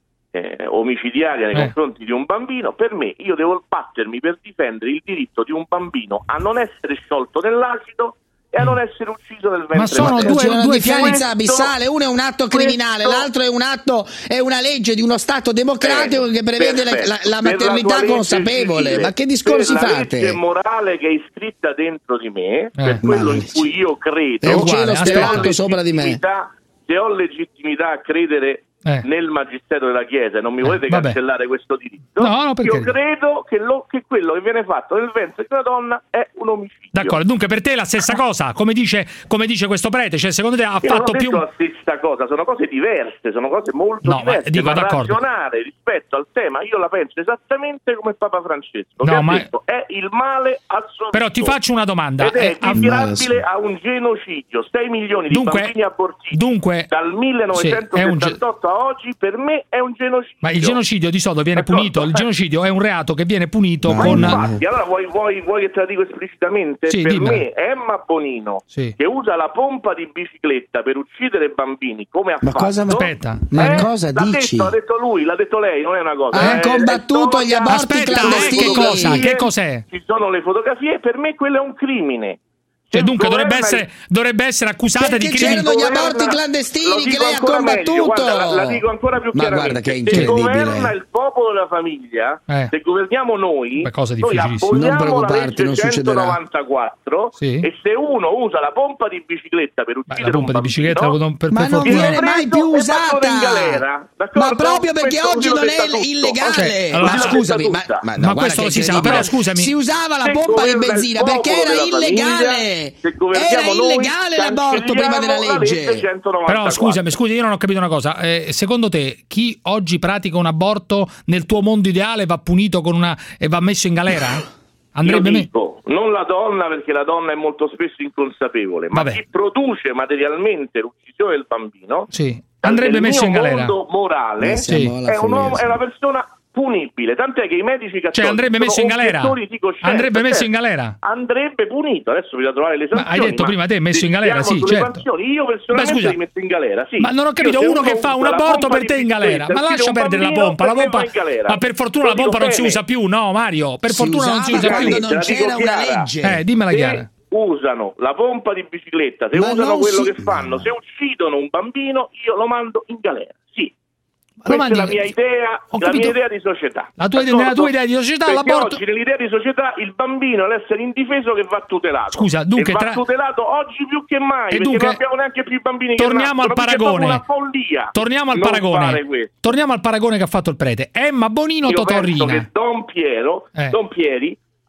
Eh, omicidiaria nei eh. confronti di un bambino, per me io devo battermi per difendere il diritto di un bambino a non essere sciolto nell'acido e a non essere ucciso nel ventre Ma sono materno. due, C'è una due differenza abissale, uno è un atto criminale, questo, l'altro è un atto, è una legge di uno Stato democratico bene, che prevede perfetto. la, la Per maternità la consapevole. civile, Ma che discorsi per la fate? legge morale che è iscritta dentro di me, eh, per quello in cui io credo, è un cielo aspetta. stellato sopra di me. se ho legittimità a credere Eh. nel Magistero della Chiesa e non mi volete Eh, vabbè. cancellare questo diritto, No, no, perché? io credo che, lo, che quello che viene fatto nel ventre di una donna è un omicidio. D'accordo, dunque per te è la stessa cosa, come dice, come dice questo prete, cioè secondo te ha Io fatto non ho più... detto la stessa cosa, sono cose diverse, sono cose molto No, ma diverse, dico, ma d'accordo. ragionare rispetto al tema io la penso esattamente come Papa Francesco, No, che ma- ha detto è il male assoluto. Però ti faccio una domanda. Ed è Eh, ah, equiparabile a un genocidio, sei milioni di Dunque- bambini abortiti dunque- dal millenovecentosettantotto a oggi, per me è un genocidio. Ma il genocidio di solito viene D'accordo. punito, il genocidio è un reato che viene punito Ma con... infatti, allora vuoi, vuoi, vuoi che te la dico esplicitamente? Sì, per dimmela. me Emma Bonino, Sì. che usa la pompa di bicicletta per uccidere bambini, come ha Ma fatto... cosa- Aspetta. Ma eh, cosa l'ha dici? Detto, l'ha detto lui, l'ha detto lei, non è una cosa. Ha è- combattuto è gli storia. aborti Aspetta, clandestini. eh, che cosa? Che cos'è? Ci sono le fotografie, per me quello è un crimine. Cioè, Se dunque il dovrebbe governo- essere, dovrebbe essere accusata Perché di crimini. c'erano gli governa- aborti lo clandestini che dico lei ha ancora meglio, combattuto. guarda, la, la dico ancora più Ma chiaramente. guarda che è se incredibile. governa il popolo della famiglia, Eh. se governiamo noi, Beh, cosa noi difficilissima. Non aboliamo la preoccuparti, legge non succederà. centonovantaquattro Sì. e se uno usa la pompa di bicicletta per Beh, uccidere la pompa un di bicicletta bambino, non- per, Ma per non fortuna. viene mai più preso e fatto usata. in galera, d'accordo? Ma proprio perché Questo oggi lo non detta è tutto. illegale. Ok, allora, ma lo scusami, detta ma, tutta. ma, no, Ma guarda questo che lo si sa, incredibile. però scusami. Si usava la Se pompa di governa il benzina perché popolo era della illegale. famiglia, se governiamo Era noi, illegale l'aborto prima della cancelliamo la legge. centonovantaquattro. Però scusami, scusi, io non ho capito una cosa. Eh, secondo te chi oggi pratica un aborto nel tuo mondo ideale va punito con una e va messo in galera? Andrebbe Io me- dico, non la donna, perché la donna è molto spesso inconsapevole, ma Vabbè. chi produce materialmente l'uccisione del bambino, Sì. Andrebbe nel messo mio in galera. mondo morale, Eh, siamo alla è, un uomo, follia. è una persona punibile, tant'è che i medici cattolici Cioè andrebbe sono messo in galera? obiettori di coscienza, Andrebbe messo certo. in galera? Andrebbe punito, adesso bisogna trovare le Ma sanzioni. hai detto prima te, messo in galera, decidiamo sì, sulle certo. sanzioni. Io Beh, personalmente scusa, li metto in galera, sì. Ma non ho capito, Io, se uno che fa un usa la aborto pompa per te di in galera, bicicletta ma e lascia uccide un perdere la bambino, pompa, la per me pompa, va in galera. ma per fortuna Lo la pompa dico non si bene. usa più, no Mario, per Si fortuna non si usava usa più. quando non Te la dico c'era una chiara. legge. Eh, dimmela Se chiara. usano la pompa di bicicletta, se Ma usano non quello si- che fanno, se uccidono un bambino, io lo mando in galera. Sì. Lo Questa è la mandi- mia idea, Ho la capito. mia idea di società. La tua idea- D'accordo? nella tua idea di società Perché l'aborto- oggi nell'idea di società il bambino è l'essere indifeso che va tutelato. Scusa, dunque, e va tra- tutelato oggi più che mai, E perché dunque, non abbiamo neanche più i bambini che torniamo al nascono, perché è proprio paragone. una follia. Torniamo al non fare paragone. questo. Torniamo al paragone che ha fatto il prete. Emma Bonino, Io penso Totorina. che Don Piero, Eh. Don Pieri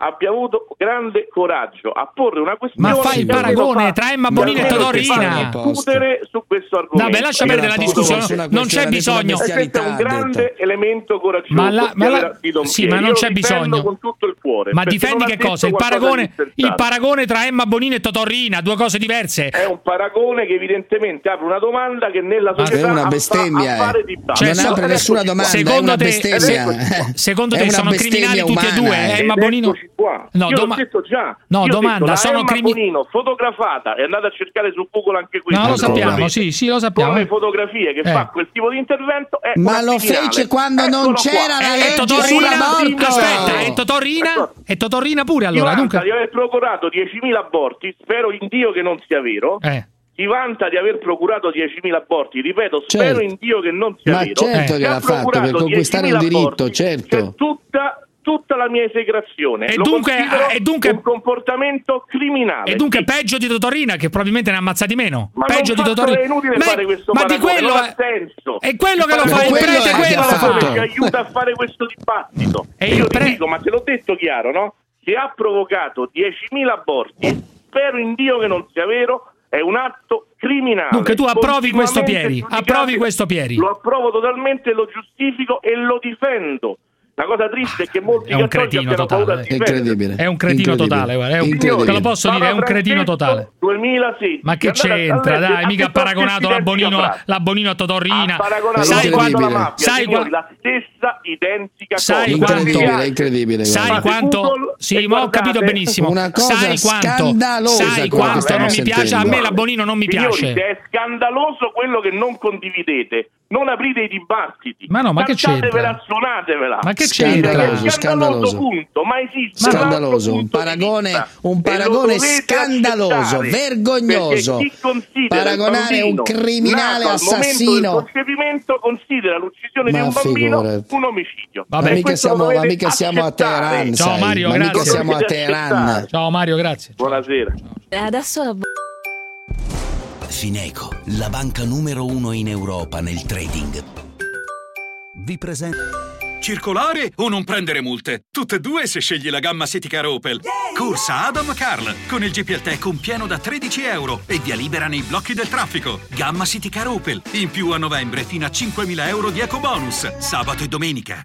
abbia avuto grande coraggio a porre una questione. Ma fai il paragone tra Emma Bonino e Totò Riina? Discutere su questo argomento. Vabbè, lascia perdere la discussione, non c'è bisogno. Questo è un grande elemento coraggioso. Ma la, ma la, di Don sì, Piero. ma non Io c'è lo difendo bisogno. con tutto il cuore. Ma perché difendi non che ha detto cosa? Il qualcosa di paragone, insensato. il paragone tra Emma Bonino e Totò Riina, due cose diverse. È un paragone che evidentemente apre una domanda che nella società è una bestemmia, a, fa, a fare eh. dibattito. Cioè, non apre nessuna domanda, secondo è una te, bestemmia. se, secondo È te una sono criminali tutti bestemmia e due? umana, Eh, eh. Emma Bonino? Qua. No, Io doma- l'ho detto già. no Io ho domanda, detto, la sono Emma criminali. Bonino fotografata, e andate a cercare su Google anche qui. No, lo sappiamo, sì, sì, lo sappiamo. Con le fotografie che Eh. fa quel tipo di intervento è Ma una lo criminale. fece quando non Eccolo c'era qua. la E legge Totò sull'aborto. Riina? Aspetta, e Totò Riina? E Totò Riina pure allora, Si vanta dunque. di aver procurato diecimila aborti, spero in Dio che non sia vero. Eh. Si vanta di aver procurato diecimila aborti, ripeto, spero Certo. in Dio che non sia Ma vero. certo Eh. che Ha l'ha fatto procurato per conquistare un diecimila diritto, aborti. certo. C'è tutta tutta la mia esecrazione. E Lo dunque- considero e dunque- un comportamento criminale. E dunque peggio di Totò Riina, che probabilmente ne ha ammazzati meno. Ma peggio di non Totò faccio- Riina. è inutile Ma- fare questo ma di paragone, quello non è- ha senso. è quello che lo Il fa, il paragone prete è quello lo fa. che aiuta a fare questo dibattito. E E io il pre- ti dico, ma te l'ho detto chiaro, no? Se ha provocato diecimila aborti, spero in Dio che non sia vero, è un atto criminale. Dunque tu approvi questo continuamente Pieri, giudicabile. approvi questo Pieri. Lo approvo totalmente, lo giustifico e lo difendo. La cosa triste è che molti È un cattolici cretino abbiano paura totale. di difendere. È un cretino Incredibile. totale, guarda, è un, Incredibile. te lo posso dire, è un Papa cretino Francesco, totale. duemilasedici. Ma che Andate a c'entra? leggere, Dai, a mica ha che paragonato la identica Bonino, frase. la Bonino a Totò Riina. Ha paragonato Sai quando quanto la mafia, sai signori, qua- la stessa identica sai cosa. quanto Incredibile, incredibile. sai guarda. quanto Google sì, e ma ho capito guardate, benissimo. una cosa sai quanto scandalosa sai quella che quanto stiamo non mi piace a sentendo. me la Bonino non mi Signori, piace. se è scandaloso quello che non condividete, non aprite i dibattiti. Ma no, ma che Cantatevela, c'entra? suonatevela. Ma che Scandaloso, c'entra? È scandaloso, scandaloso. punto, ma esiste Scandaloso, un altro un punto di paragone, vista. un E lo paragone dovete scandaloso, accettare, vergognoso. perché chi considera Paragonare il un bambino criminale nato al momento assassino. del concepimento considera l'uccisione Ma di un bambino figurati. un omicidio. Vabbè, Ma E mica questo lo siamo, ma dovete mica siamo a accettare. Teheran, Ciao sai. Mario, ma mica grazie. siamo a Dovete Teheran. accettare. Ciao Mario, grazie. Buonasera. Adesso la Fineco, la banca numero uno in Europa nel trading, vi presenta. Circolare o non prendere multe? Tutte e due se scegli la gamma City Car Opel. Corsa Adam Carl con il G P L Tech un pieno da tredici euro e via libera nei blocchi del traffico. Gamma City Car Opel. In più a novembre fino a cinquemila euro di eco bonus. Sabato e domenica.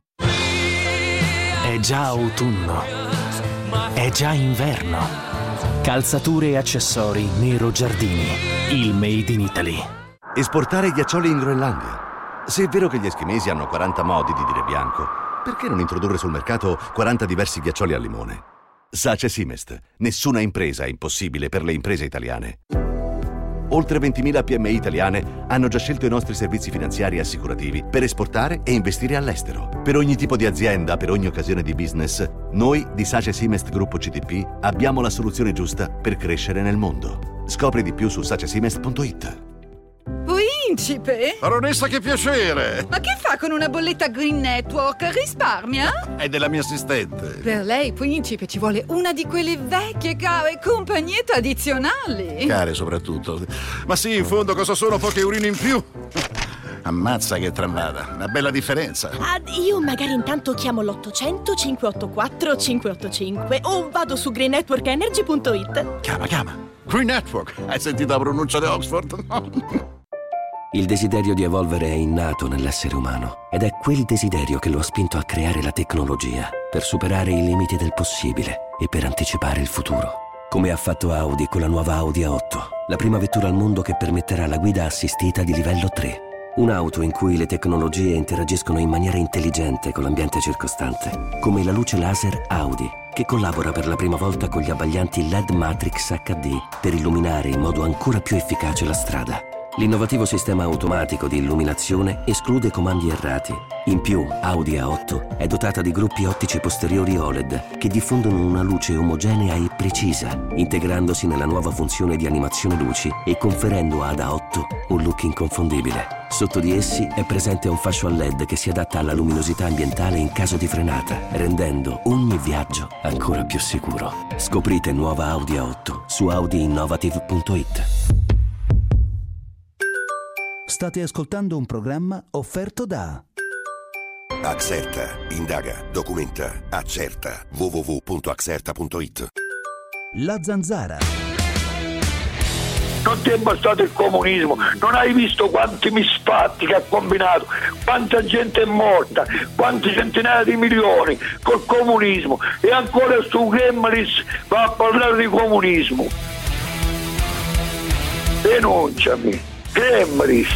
È già autunno. È già inverno. Calzature e accessori Nero Giardini. Il Made in Italy. Esportare ghiaccioli in Groenlandia. Se è vero che gli eschimesi hanno quaranta modi di dire bianco, perché non introdurre sul mercato quaranta diversi ghiaccioli al limone? Sace Simest. Nessuna impresa è impossibile per le imprese italiane. Oltre ventimila P M I italiane hanno già scelto i nostri servizi finanziari e assicurativi per esportare e investire all'estero. Per ogni tipo di azienda, per ogni occasione di business, noi di Sace Simest Gruppo C T P abbiamo la soluzione giusta per crescere nel mondo. Scopri di più su sacesimest punto it. Principe? Baronessa, che piacere! Ma che fa con una bolletta Green Network? Risparmia? È della mia assistente. Per lei, principe, ci vuole una di quelle vecchie care compagnie tradizionali. Care soprattutto. Ma sì, in fondo cosa sono poche urine in più? Ammazza che tramvata, una bella differenza. Ah, io magari intanto chiamo l'ottocento cinquecentottantaquattro cinquecentottantacinque o vado su green network energy punto it. Chiama, chiama. Green Network. Hai sentito la pronuncia di Oxford? Il desiderio di evolvere è innato nell'essere umano ed è quel desiderio che lo ha spinto a creare la tecnologia per superare i limiti del possibile e per anticipare il futuro. Come ha fatto Audi con la nuova Audi A otto, la prima vettura al mondo che permetterà la guida assistita di livello tre. Un'auto in cui le tecnologie interagiscono in maniera intelligente con l'ambiente circostante, come la luce laser Audi, che collabora per la prima volta con gli abbaglianti L E D Matrix H D per illuminare in modo ancora più efficace la strada. L'innovativo sistema automatico di illuminazione esclude comandi errati. In più, Audi A otto è dotata di gruppi ottici posteriori O L E D che diffondono una luce omogenea e precisa, integrandosi nella nuova funzione di animazione luci e conferendo ad A otto un look inconfondibile. Sotto di essi è presente un fascio a L E D che si adatta alla luminosità ambientale in caso di frenata, rendendo ogni viaggio ancora più sicuro. Scoprite nuova Audi A otto su audi innovative punto it. State ascoltando un programma offerto da Axerta. Indaga, documenta, accerta. w w w punto axerta punto it. La Zanzara. Non ti è bastato il comunismo, non hai visto quanti misfatti che ha combinato, quanta gente è morta, quante centinaia di milioni col comunismo, e ancora su Gremlis va a parlare di comunismo. Denunciami, Gremlis.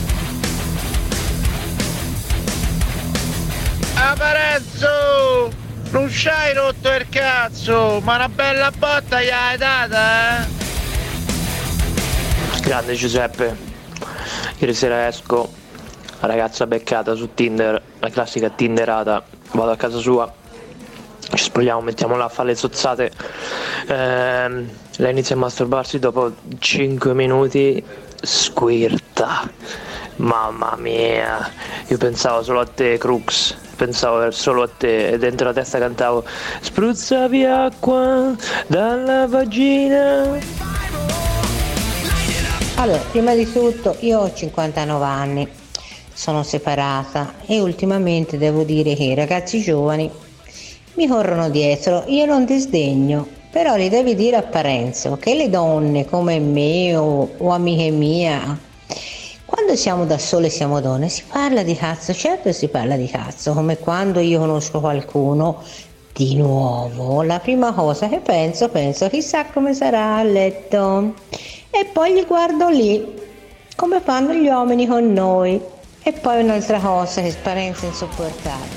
Aparezzo! Non c'hai rotto il cazzo, ma una bella botta gli hai data, eh? Grande Giuseppe, ieri sera esco, la ragazza beccata su Tinder, la classica tinderata, vado a casa sua, ci spogliamo, mettiamo là a fare le zozzate, ehm, lei inizia a masturbarsi, dopo cinque minuti squirta, mamma mia, io pensavo solo a te Crux, pensavo solo a te, e dentro la testa cantavo spruzzavi acqua dalla vagina. Allora, prima di tutto io ho cinquantanove anni, sono separata e ultimamente devo dire che i ragazzi giovani mi corrono dietro. Io non disdegno, però li devi dire a Parenzo che le donne come me o, o amiche mie, quando siamo da sole siamo donne, si parla di cazzo, certo si parla di cazzo, come quando io conosco qualcuno di nuovo, la prima cosa che penso, penso chissà come sarà a letto. E poi li guardo lì, come fanno gli uomini con noi. E poi un'altra cosa, che Parenzo è insopportabile.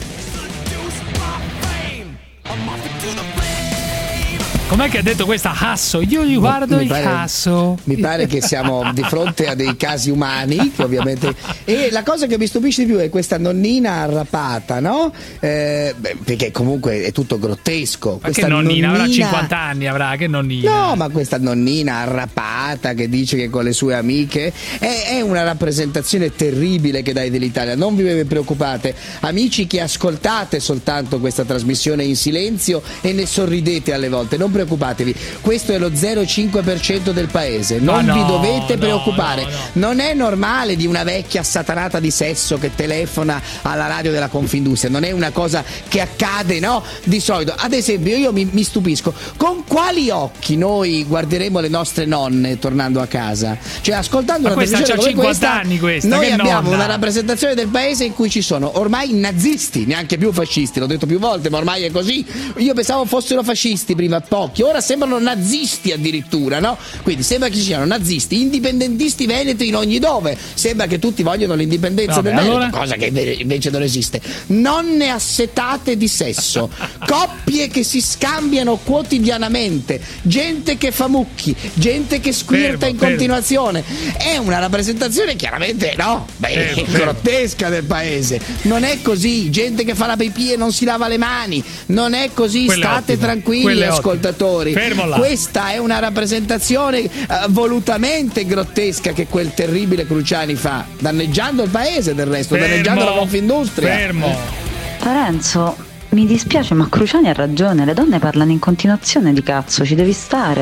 Com'è che ha detto questa Hasso? Io gli guardo mi il pare, Hasso. Mi pare che siamo di fronte a dei casi umani che ovviamente. E la cosa che mi stupisce di più è questa nonnina arrapata, no? Eh, beh, perché comunque è tutto grottesco. Ma questa che nonnina? nonnina... Avrà cinquanta anni, avrà, che nonnina? No, ma questa nonnina arrapata che dice che con le sue amiche è, è una rappresentazione terribile che dai dell'Italia. Non vi preoccupate, amici che ascoltate soltanto questa trasmissione in silenzio e ne sorridete alle volte. Non preoccupatevi, questo è lo zero virgola cinque per cento del paese, non no, vi dovete no, preoccupare. no, no. Non è normale di una vecchia satanata di sesso che telefona alla radio della Confindustria, non è una cosa che accade, no? Di solito. Ad esempio, io mi, mi stupisco, con quali occhi noi guarderemo le nostre nonne tornando a casa? Cioè, ascoltando ma una questa televisione c'ha come cinquanta questa, anni questa, noi che abbiamo nonna? una rappresentazione del paese in cui ci sono ormai nazisti, neanche più fascisti, l'ho detto più volte, ma ormai è così. Io pensavo fossero fascisti prima, pochi, ora sembrano nazisti addirittura, no? Quindi sembra che ci siano nazisti, indipendentisti veneti in ogni dove, sembra che tutti vogliono l'indipendenza Vabbè, del Veneto, allora? cosa che invece non esiste. Nonne assetate di sesso, coppie che si scambiano quotidianamente, gente che fa mucchi, gente che squirta fermo, in fermo. continuazione. È una rappresentazione chiaramente, no? Beh, Fermo, fermo. grottesca del paese. Non è così, gente che fa la pipì e non si lava le mani. Non è così, Quello è state ottimo. tranquilli, Quello è ottimo. ascoltatori. Fermo là. Questa è una rappresentazione eh, volutamente grottesca che quel terribile Cruciani fa, danneggiando il paese del resto, Fermo. danneggiando la Confindustria. Fermo. Parenzo, mi dispiace, ma Cruciani ha ragione, le donne parlano in continuazione di cazzo, ci devi stare.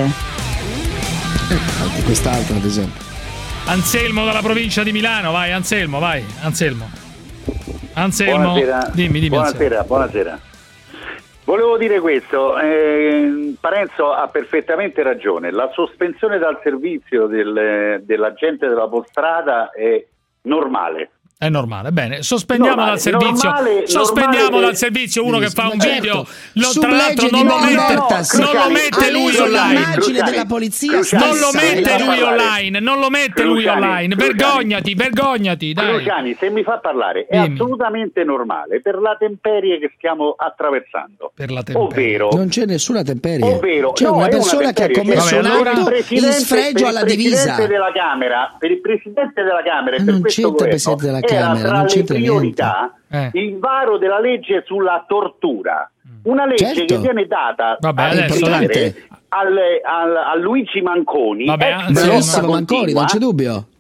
Anche quest'altro, ad esempio. Anselmo dalla provincia di Milano, vai Anselmo, vai Anselmo. Anselmo, Buonasera. dimmi, dimmi. Buonasera, Anselmo. buonasera. Volevo dire questo, eh, Parenzo ha perfettamente ragione, la sospensione dal servizio del, dell'agente della Postrada è normale. È normale, bene, sospendiamo Normale, dal servizio. normale, sospendiamo normale dal che- servizio uno che fa un Certo, video. Lo, su tra l'altro legge non di lo mette, Libertas. non lo Cruciani, mette ha lui leso online. l'immagine Cruciani, della polizia Cruciani, Non lo stessa. mette mi fa lui parlare. online, non lo mette lui Cruciani, online. Cruciani. Vergognati, vergognati, dai. Cruciani, se mi fa parlare, è Dimmi. assolutamente normale per la temperie che stiamo attraversando. Per la temperie. Ovvero, Non c'è nessuna temperie. ovvero C'è no, una è persona che ha temperie commesso Vabbè, un allora- atto per il in presidente- sfregio per alla il divisa. Presidente della Camera, per il Presidente della Camera e Ma per non questo c'entra il governo Presidente della era Camera, tra non le c'entra priorità Eh. il varo della legge sulla tortura. Una legge Certo. che viene data Vabbè, a adesso, riferire al, al, a Luigi Manconi, Vabbè, ex Anselmo. lotta Bravissimo Manconi, continua, non c'è dubbio. ex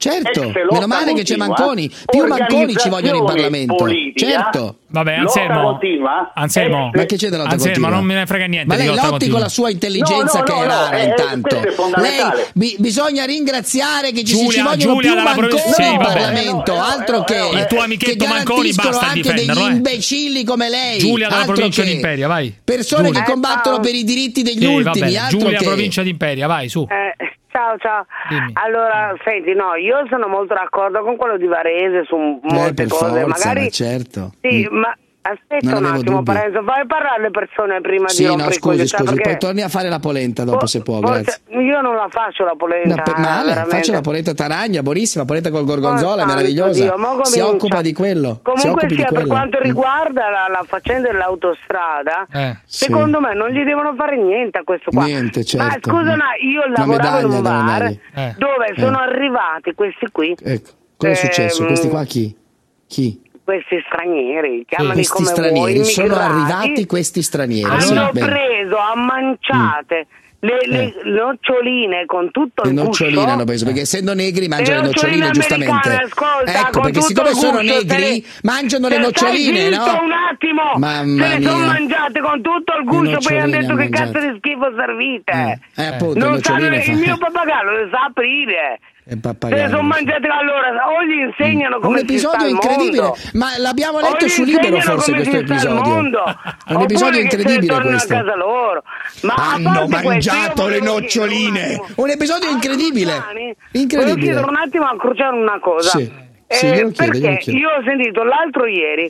Certo, meno male che c'è Manconi, più Manconi ci vogliono in Parlamento. Politica, certo. Vabbè, Anselmo, Anselmo, ma che c'è da lotta Anselmo, continua? non me ne frega niente. Ma lei di lotta lotti continua. con la sua intelligenza No, no, che è no, rara no, eh, intanto. questo è fondamentale. Lei bi- bisogna ringraziare che ci, Giulia, ci vogliono Giulia più dalla Manconi provincia- sì, in vabbè. Parlamento, Eh, no, altro eh, che eh, il tuo che amichetto Manconi garantiscono basta a anche difenderlo, degli eh. imbecilli come lei. Giulia dalla altro provincia che di Imperia, vai. persone che Eh, combattono ciao. per i diritti degli Sì, ultimi, vabbè, altro Giulia che provincia di Imperia, vai su. Eh, ciao, ciao. Dimmi. Allora, senti, no, io sono molto d'accordo con quello di Varese su Eh, molte per cose. forza, Magari ma certo. sì, Mm. ma aspetta Non un avevo attimo, dubbi. Parenzo, fai parlare le persone prima Sì, di no, rompere i scusi, coglioni, scusi, perché poi torni a fare la polenta dopo se può, forse- grazie. io non la faccio la polenta. No, per male, veramente. faccio la polenta taragna, buonissima, polenta col gorgonzola, Oh, meravigliosa. santo Dio, ma Si comincia. occupa di quello. si Comunque occupi sia, di per quello. quanto Mm. riguarda la, la faccenda dell'autostrada, Eh, secondo me non gli devono fare niente a questo qua. Niente, Ma certo. scusa, Mm. no, io Una lavoravo in medaglia un da bar dargli. Eh. dove Eh. sono arrivati questi qui. Ecco, cosa è successo? Ehm, Questi qua chi? Chi? Questi stranieri, chiamali Questi come vuoi, stranieri, sono immigrati, arrivati questi stranieri. hanno sì, bene. preso a manciate le, le noccioline con tutto Le il noccioline guscio. hanno preso, perché essendo negri mangiano le noccioline noccioline, giustamente. americane, ascolta, Ecco, con perché tutto siccome il sono gusto, negri, te le- mangiano le te noccioline, stai no? zitto un attimo, Mamma se le sono mia. mangiate con tutto il gusto, poi hanno noccioline detto che hanno cazzo mangiato. di schifo servite. Eh, eh, appunto, non le sanno, noccioline il fa- mio pappagallo le sa aprire. E Se le pappagallo. sono mangiate allora, o gli insegnano come Un si sta episodio al incredibile, mondo. ma l'abbiamo O letto gli su Libero insegnano forse come questo si sta al episodio. mondo. È un episodio Oppure che se ne incredibile tornano questo. a casa loro. Ma a Hanno parte questo, mangiato io le volevo noccioline. chiedere un Un episodio incredibile. Volevo Incredibile. chiedere un attimo a Cruciano una cosa. Sì, sì, Eh, glielo chiedo, perché glielo chiedo. io ho sentito l'altro ieri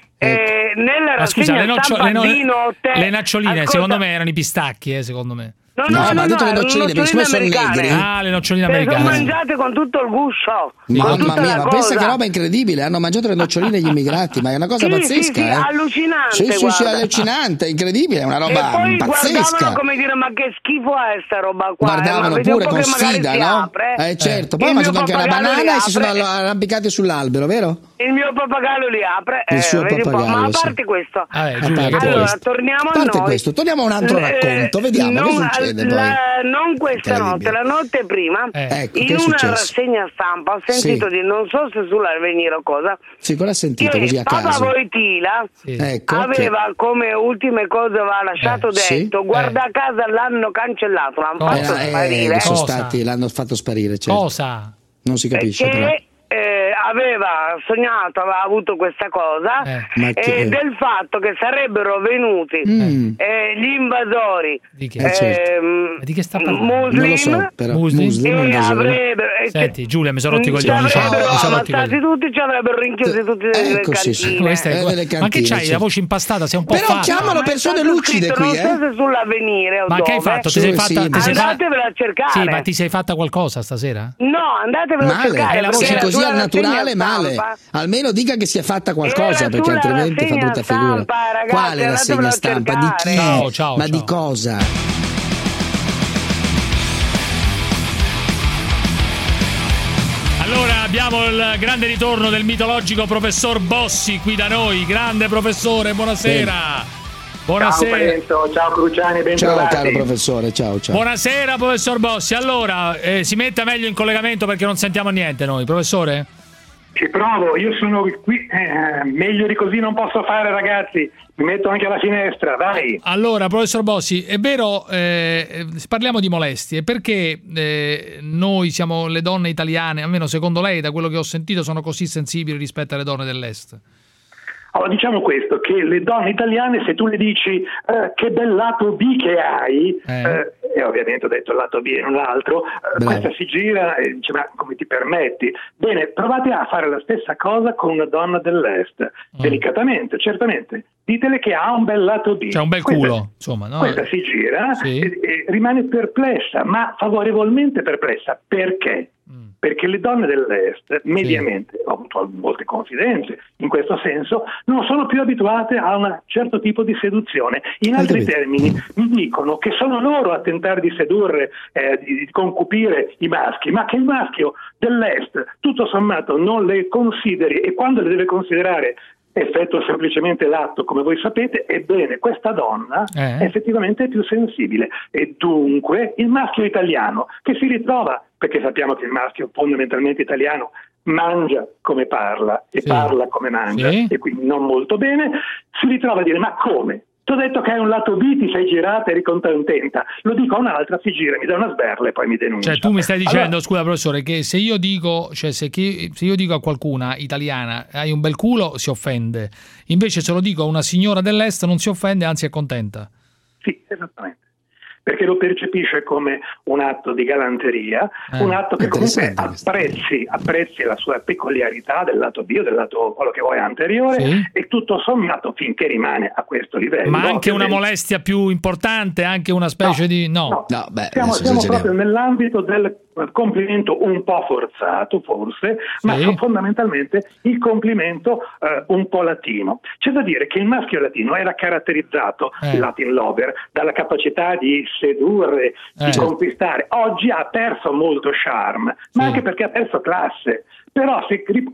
eh, nella Ma scusa, rassegna le, noccio- stampa le, no- di notte, le noccioline ascolta, secondo me erano i pistacchi, eh, secondo me. No, No, no, ma no, ha detto no, le noccioline, perché siccome sono americane. negri. Ah, le noccioline Se le sono americane. mangiate con tutto il guscio. con Mamma tutta mia, la ma pensa cosa. che roba incredibile, hanno mangiato le noccioline gli immigrati, ma è una cosa Sì, pazzesca, sì, sì, eh. allucinante, Sì, sì, sì, guarda. allucinante, incredibile, è una roba e poi pazzesca. guardavano come dire, ma che schifo è sta roba qua? Guardavano eh, ma vedi un pure po' con che magari sfida, si no? apre. Eh certo, poi Il hanno mio mangiato anche una pappagallo banana li e si sono apre. arrampicati sull'albero, vero? Il mio pappagallo li apre, Il eh, suo vedi un po'. pappagallo, Ma a sì. parte questo, Ah, eh, Giulia, che allora questo? torniamo A a parte noi. questo, torniamo a un altro Eh, racconto, vediamo non, che succede la- poi. Non questa notte, la notte prima, Ecco, in che è una successo? rassegna stampa ho sentito Sì. di, non so se sull'Avvenire o cosa, Sì, cosa ha sentito che così a Papa caso? Voitila Ecco, aveva come ultime cose aveva lasciato Eh, sì. detto, guarda a casa l'hanno cancellato, l'hanno fatto Eh, eh, sparire. sono stati, l'hanno fatto sparire, certo. Cosa? Non si capisce però. Che eh, aveva sognato, aveva avuto questa cosa Ma eh, che- del fatto che sarebbero venuti Mm. eh, gli invasori Di che? Eh, certo. ehm, Di che sta parlando? muslim, Non lo so, però. Muslim? Muslim e invasori. avrebbero eh, Senti, Giulia, mi sono rotti i ci coglioni. Ciao, avrebbero mi sono rotti i ammazzati coglioni. tutti, ci avrebbero rinchiusi tutti nelle Ecco, sì, sì. cantine. Questa è- Eh, delle ma che cantine, c'hai la certo. voce impastata? Sei un po' Però fatta. chiamano persone Stato lucide scritto, qui, non so eh. se sull'Avvenire o Ma che hai dove. fatto? Ti sei Sì, fatta, sì, ti sei fatta- Andatevela a cercare. Sì, ma ti sei fatta qualcosa stasera? No, andatevelo a Male, cercare. Hai la perché voce era così sulla al naturale rassegna male. stampa. Almeno dica che si è fatta qualcosa, Era perché sulla altrimenti fa rassegna brutta figura. stampa, ragazzi, Quale rassegna andatevelo a stampa? Di chi? cercare. Ciao, ciao, Ma ciao. di cosa? Allora abbiamo il grande ritorno del mitologico professor Bossi qui da noi. Grande professore, buonasera. Buonasera. Ciao Parenzo, ciao Cruciani, ben Ciao trovati. caro professore, ciao ciao. Buonasera professor Bossi. Allora, eh, si metta meglio in collegamento perché non sentiamo niente noi, professore? Ci provo, io sono qui, eh, meglio di così non posso fare ragazzi, mi metto anche alla finestra, vai. Allora, professor Bossi, è vero, eh, eh, parliamo di molestie, perché eh, noi siamo le donne italiane, almeno secondo lei, da quello che ho sentito, sono così sensibili rispetto alle donne dell'est? Allora, diciamo questo, che le donne italiane, se tu le dici eh, che bel lato B che hai, Eh. eh, e ovviamente ho detto il lato B e non l'altro, eh, Bravo. questa si gira e dice ma come ti permetti? Bene, provate a fare la stessa cosa con una donna dell'est, delicatamente, certamente, ditele che ha un bel lato B. C'è un bel Questa- culo, insomma, no? Questa si gira Sì. e, e rimane perplessa, ma favorevolmente perplessa. Perché? Perché le donne dell'est, mediamente, ho avuto molte confidenze in questo senso, non sono più abituate a un certo tipo di seduzione. In altri termini, mi dicono che sono loro a tentare di sedurre, eh, di, di concupire i maschi, ma che il maschio dell'est, tutto sommato, non le consideri e quando le deve considerare effettua semplicemente l'atto, come voi sapete, ebbene questa donna Eh. è effettivamente più sensibile e dunque il maschio italiano che si ritrova, perché sappiamo che il maschio fondamentalmente italiano mangia come parla e Sì. parla come mangia Sì. e quindi non molto bene, si ritrova a dire ma come? Ti ho detto che hai un lato B, ti sei girata e eri contenta. Lo dico a un'altra, si gira, mi dà una sberla e poi mi denuncia. Cioè tu mi stai dicendo, Allora, scusa professore, che se io dico, cioè se, chi- se io dico a qualcuna italiana hai un bel culo, si offende. Invece se lo dico a una signora dell'est non si offende, anzi è contenta. sì, esattamente. Perché lo percepisce come un atto di galanteria, Eh, un atto che comunque interessante questo. apprezzi, apprezzi la sua peculiarità del lato bio, del lato quello che vuoi anteriore, Sì. e tutto sommato finché rimane a questo livello. Ma anche una ovviamente- molestia più importante, anche una specie di... No. No, beh, Siamo, adesso siamo esageriamo. proprio nell'ambito del complimento un po' forzato forse, ma Sì. so- fondamentalmente il complimento eh, un po' latino. C'è da dire che il maschio latino era caratterizzato, Eh. il Latin lover, dalla capacità di sedurre, Eh. di conquistare. Oggi ha perso molto charme, ma Sì. anche perché ha perso classe. Però se ri-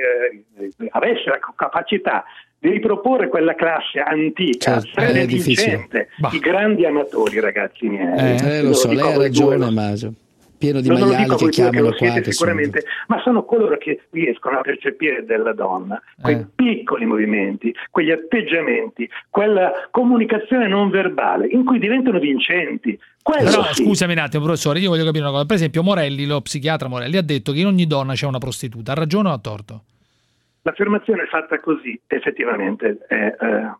eh, avesse la capacità di riproporre quella classe antica, Certo, sarebbe è difficile. vincente. Bah. I grandi amatori, ragazzi miei. Eh. Eh, lo so, dico lei a ha voi due, ragione, lo- Maso. Pieno di non lo maiali dico a che voi due che chiamano lo qua. siete Che sono... sicuramente, ma sono coloro che riescono a percepire della donna quei Eh. piccoli movimenti, quegli atteggiamenti, quella comunicazione non verbale in cui diventano vincenti. Quello Però sì. scusami un attimo professore, io voglio capire una cosa. Per esempio Morelli, lo psichiatra Morelli, ha detto che in ogni donna c'è una prostituta. Ha ragione o ha torto? L'affermazione fatta così effettivamente è, eh,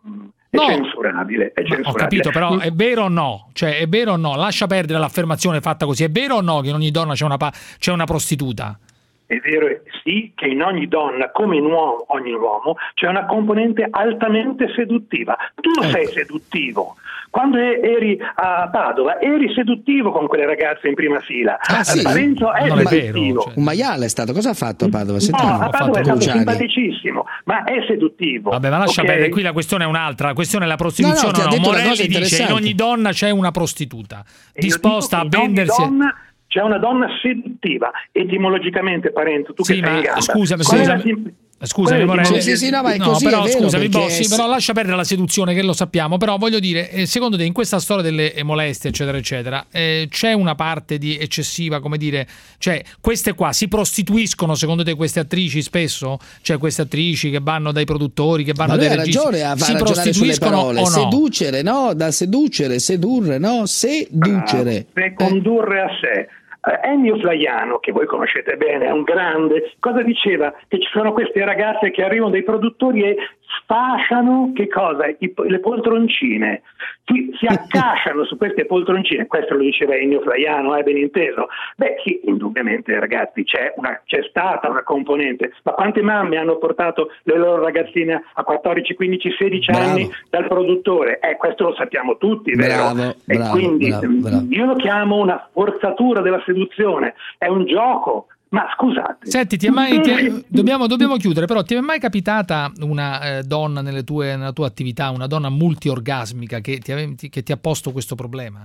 è No. censurabile. È Ma censurabile. ho capito, però è vero o no? Cioè è vero o no? Lascia perdere l'affermazione fatta così. È vero o no che in ogni donna c'è una, pa- c'è una prostituta? È vero, sì, che in ogni donna, come in uomo, ogni uomo, c'è una componente altamente seduttiva. Tu Ecco. sei seduttivo. Quando e- eri a Padova, eri seduttivo con quelle ragazze in prima fila. Ah, sì? Parenzo è Non è seduttivo. vero, cioè. Un maiale è stato, cosa ha fatto a Padova? No, Sentiamo. a Padova è fatto stato Luciani. simpaticissimo, ma è seduttivo. Vabbè, ma lascia ok? perdere, qui la questione è un'altra. La questione è la prostituzione. No, no, ti ha detto una Morelli cosa dice in interessante. ogni donna c'è una prostituta E io disposta a dico che in ogni vendersi. donna c'è una donna seduttiva, etimologicamente, Parenzo, tu Sì, che sei in ma gamba. scusami, Qual è la scusami. sim- Scusami, qual è Morelli. Sì, sì, no, ma è No, così, però è vero, scusami, perché Bossi, è- però lascia perdere la seduzione che lo sappiamo, però voglio dire, eh, secondo te in questa storia delle eh, molestie, eccetera, eccetera, eh, c'è una parte di eccessiva, come dire, cioè queste qua si prostituiscono secondo te queste attrici spesso? Cioè queste attrici che vanno dai produttori, che vanno Ma lui dai ha registi, ragione a si ragionare sulle prostituiscono parole. o no? Seducere, no? Da seducere, sedurre, no? Seducere. Per condurre a sé. Eh, Ennio Flaiano, che voi conoscete bene, è un grande, cosa diceva? Che ci sono queste ragazze che arrivano dai produttori e sfasciano, che cosa? I- le poltroncine, si, si accasciano su queste poltroncine, questo lo diceva Ennio Flaiano, è ben inteso. Beh sì, indubbiamente ragazzi, c'è, una, c'è stata una componente, ma quante mamme hanno portato le loro ragazzine a quattordici, quindici, sedici Bravo. anni dal produttore? Eh, questo lo sappiamo tutti, vero? Bravo, e bravo, quindi bravo, bravo. io lo chiamo una forzatura della seduzione, è un gioco. Ma scusate, Senti, ti è mai, ti è- dobbiamo, dobbiamo chiudere, però ti è mai capitata una eh, donna nelle tue, nella tua attività, una donna multiorgasmica che ti, ave- ti- che ti ha posto questo problema?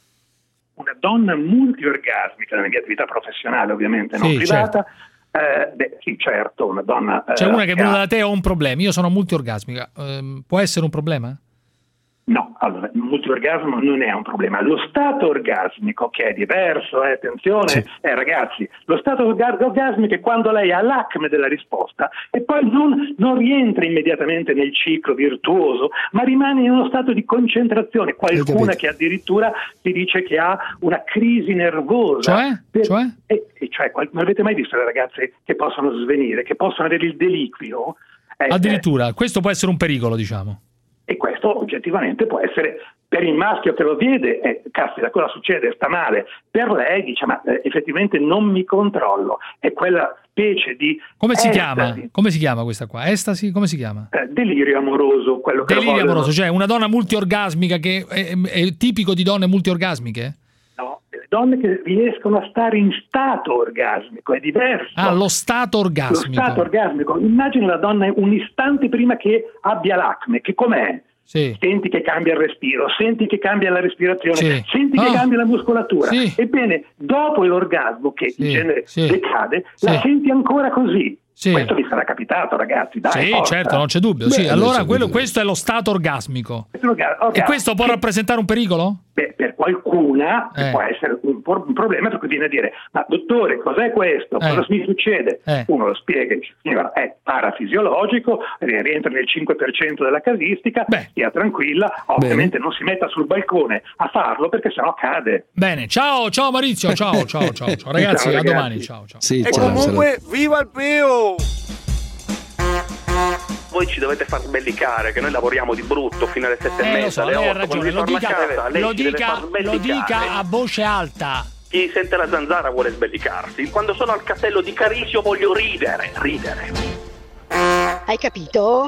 una donna multiorgasmica nella mia attività professionale, ovviamente non Sì, privata. Eh, beh, sì, certo, una donna. C'è eh, una che è venuta ha- da te o un problema? Io sono multiorgasmica, ehm, può essere un problema? No, allora, il multiorgasmo non è un problema. Lo stato orgasmico, che è diverso, eh, attenzione, Sì. eh, ragazzi, lo stato orga- orgasmico è quando lei ha l'acme della risposta e poi non, non rientra immediatamente nel ciclo virtuoso, ma rimane in uno stato di concentrazione. Qualcuna che addirittura si dice che ha una crisi nervosa. Cioè? Per- Cioè? E, e cioè, qual- non avete mai visto le ragazze che possono svenire, che possono avere il deliquio? Eh, Addirittura, questo può essere un pericolo, diciamo. E questo oggettivamente può essere, per il maschio che lo vede, eh, caspita, cosa succede, sta male. Per lei dice, ma eh, effettivamente non mi controllo. È quella specie di Come si estasi, chiama? Come si chiama questa qua? Estasi? Come si chiama? eh, delirio amoroso, quello che lo Delirio vogliono- amoroso, cioè una donna multiorgasmica che è, è tipico di donne multiorgasmiche? No, delle donne che riescono a stare in stato orgasmico, è diverso. Ah, lo stato Lo orgasmico. stato orgasmico, immagina la donna un istante prima che abbia l'acme, che com'è? Sì. Senti che cambia il respiro, senti che cambia la respirazione, Sì. senti che Ah. cambia la muscolatura. Sì. Ebbene, dopo l'orgasmo, che Sì, in genere sì. decade, Sì. la senti ancora così. Sì. Questo vi sarà capitato, ragazzi. Dai, sì, forza. certo, non c'è dubbio. Beh, sì, allora quello, questo questo è lo stato orgasmico. orgasmico. E questo può rappresentare un pericolo? Beh, per qualcuna Eh. può essere un, un problema, per cui viene a dire: ma dottore, cos'è questo? Eh. Cosa mi succede? Eh. Uno lo spiega e dice: signora, è parafisiologico, rientra nel cinque per cento della casistica, stia tranquilla, ovviamente non si metta sul balcone a farlo perché sennò cade. Bene, ciao, ciao Maurizio, ciao, ciao, ciao, ciao. Ragazzi, Ciao, a ragazzi. domani, ciao, ciao. Sì, E ciao, comunque, viva il Pio! Voi ci dovete far sbellicare, che noi lavoriamo di brutto fino alle sette Eh, e lo mezza, so, alle lei ha otto. ragione, Quando lo ritorna dica, a casa, lei lo ci deve dica, far lo sbellicare. dica a voce alta. Chi sente la zanzara vuole sbellicarsi. Quando sono al castello di Carisio voglio ridere, ridere. Hai capito?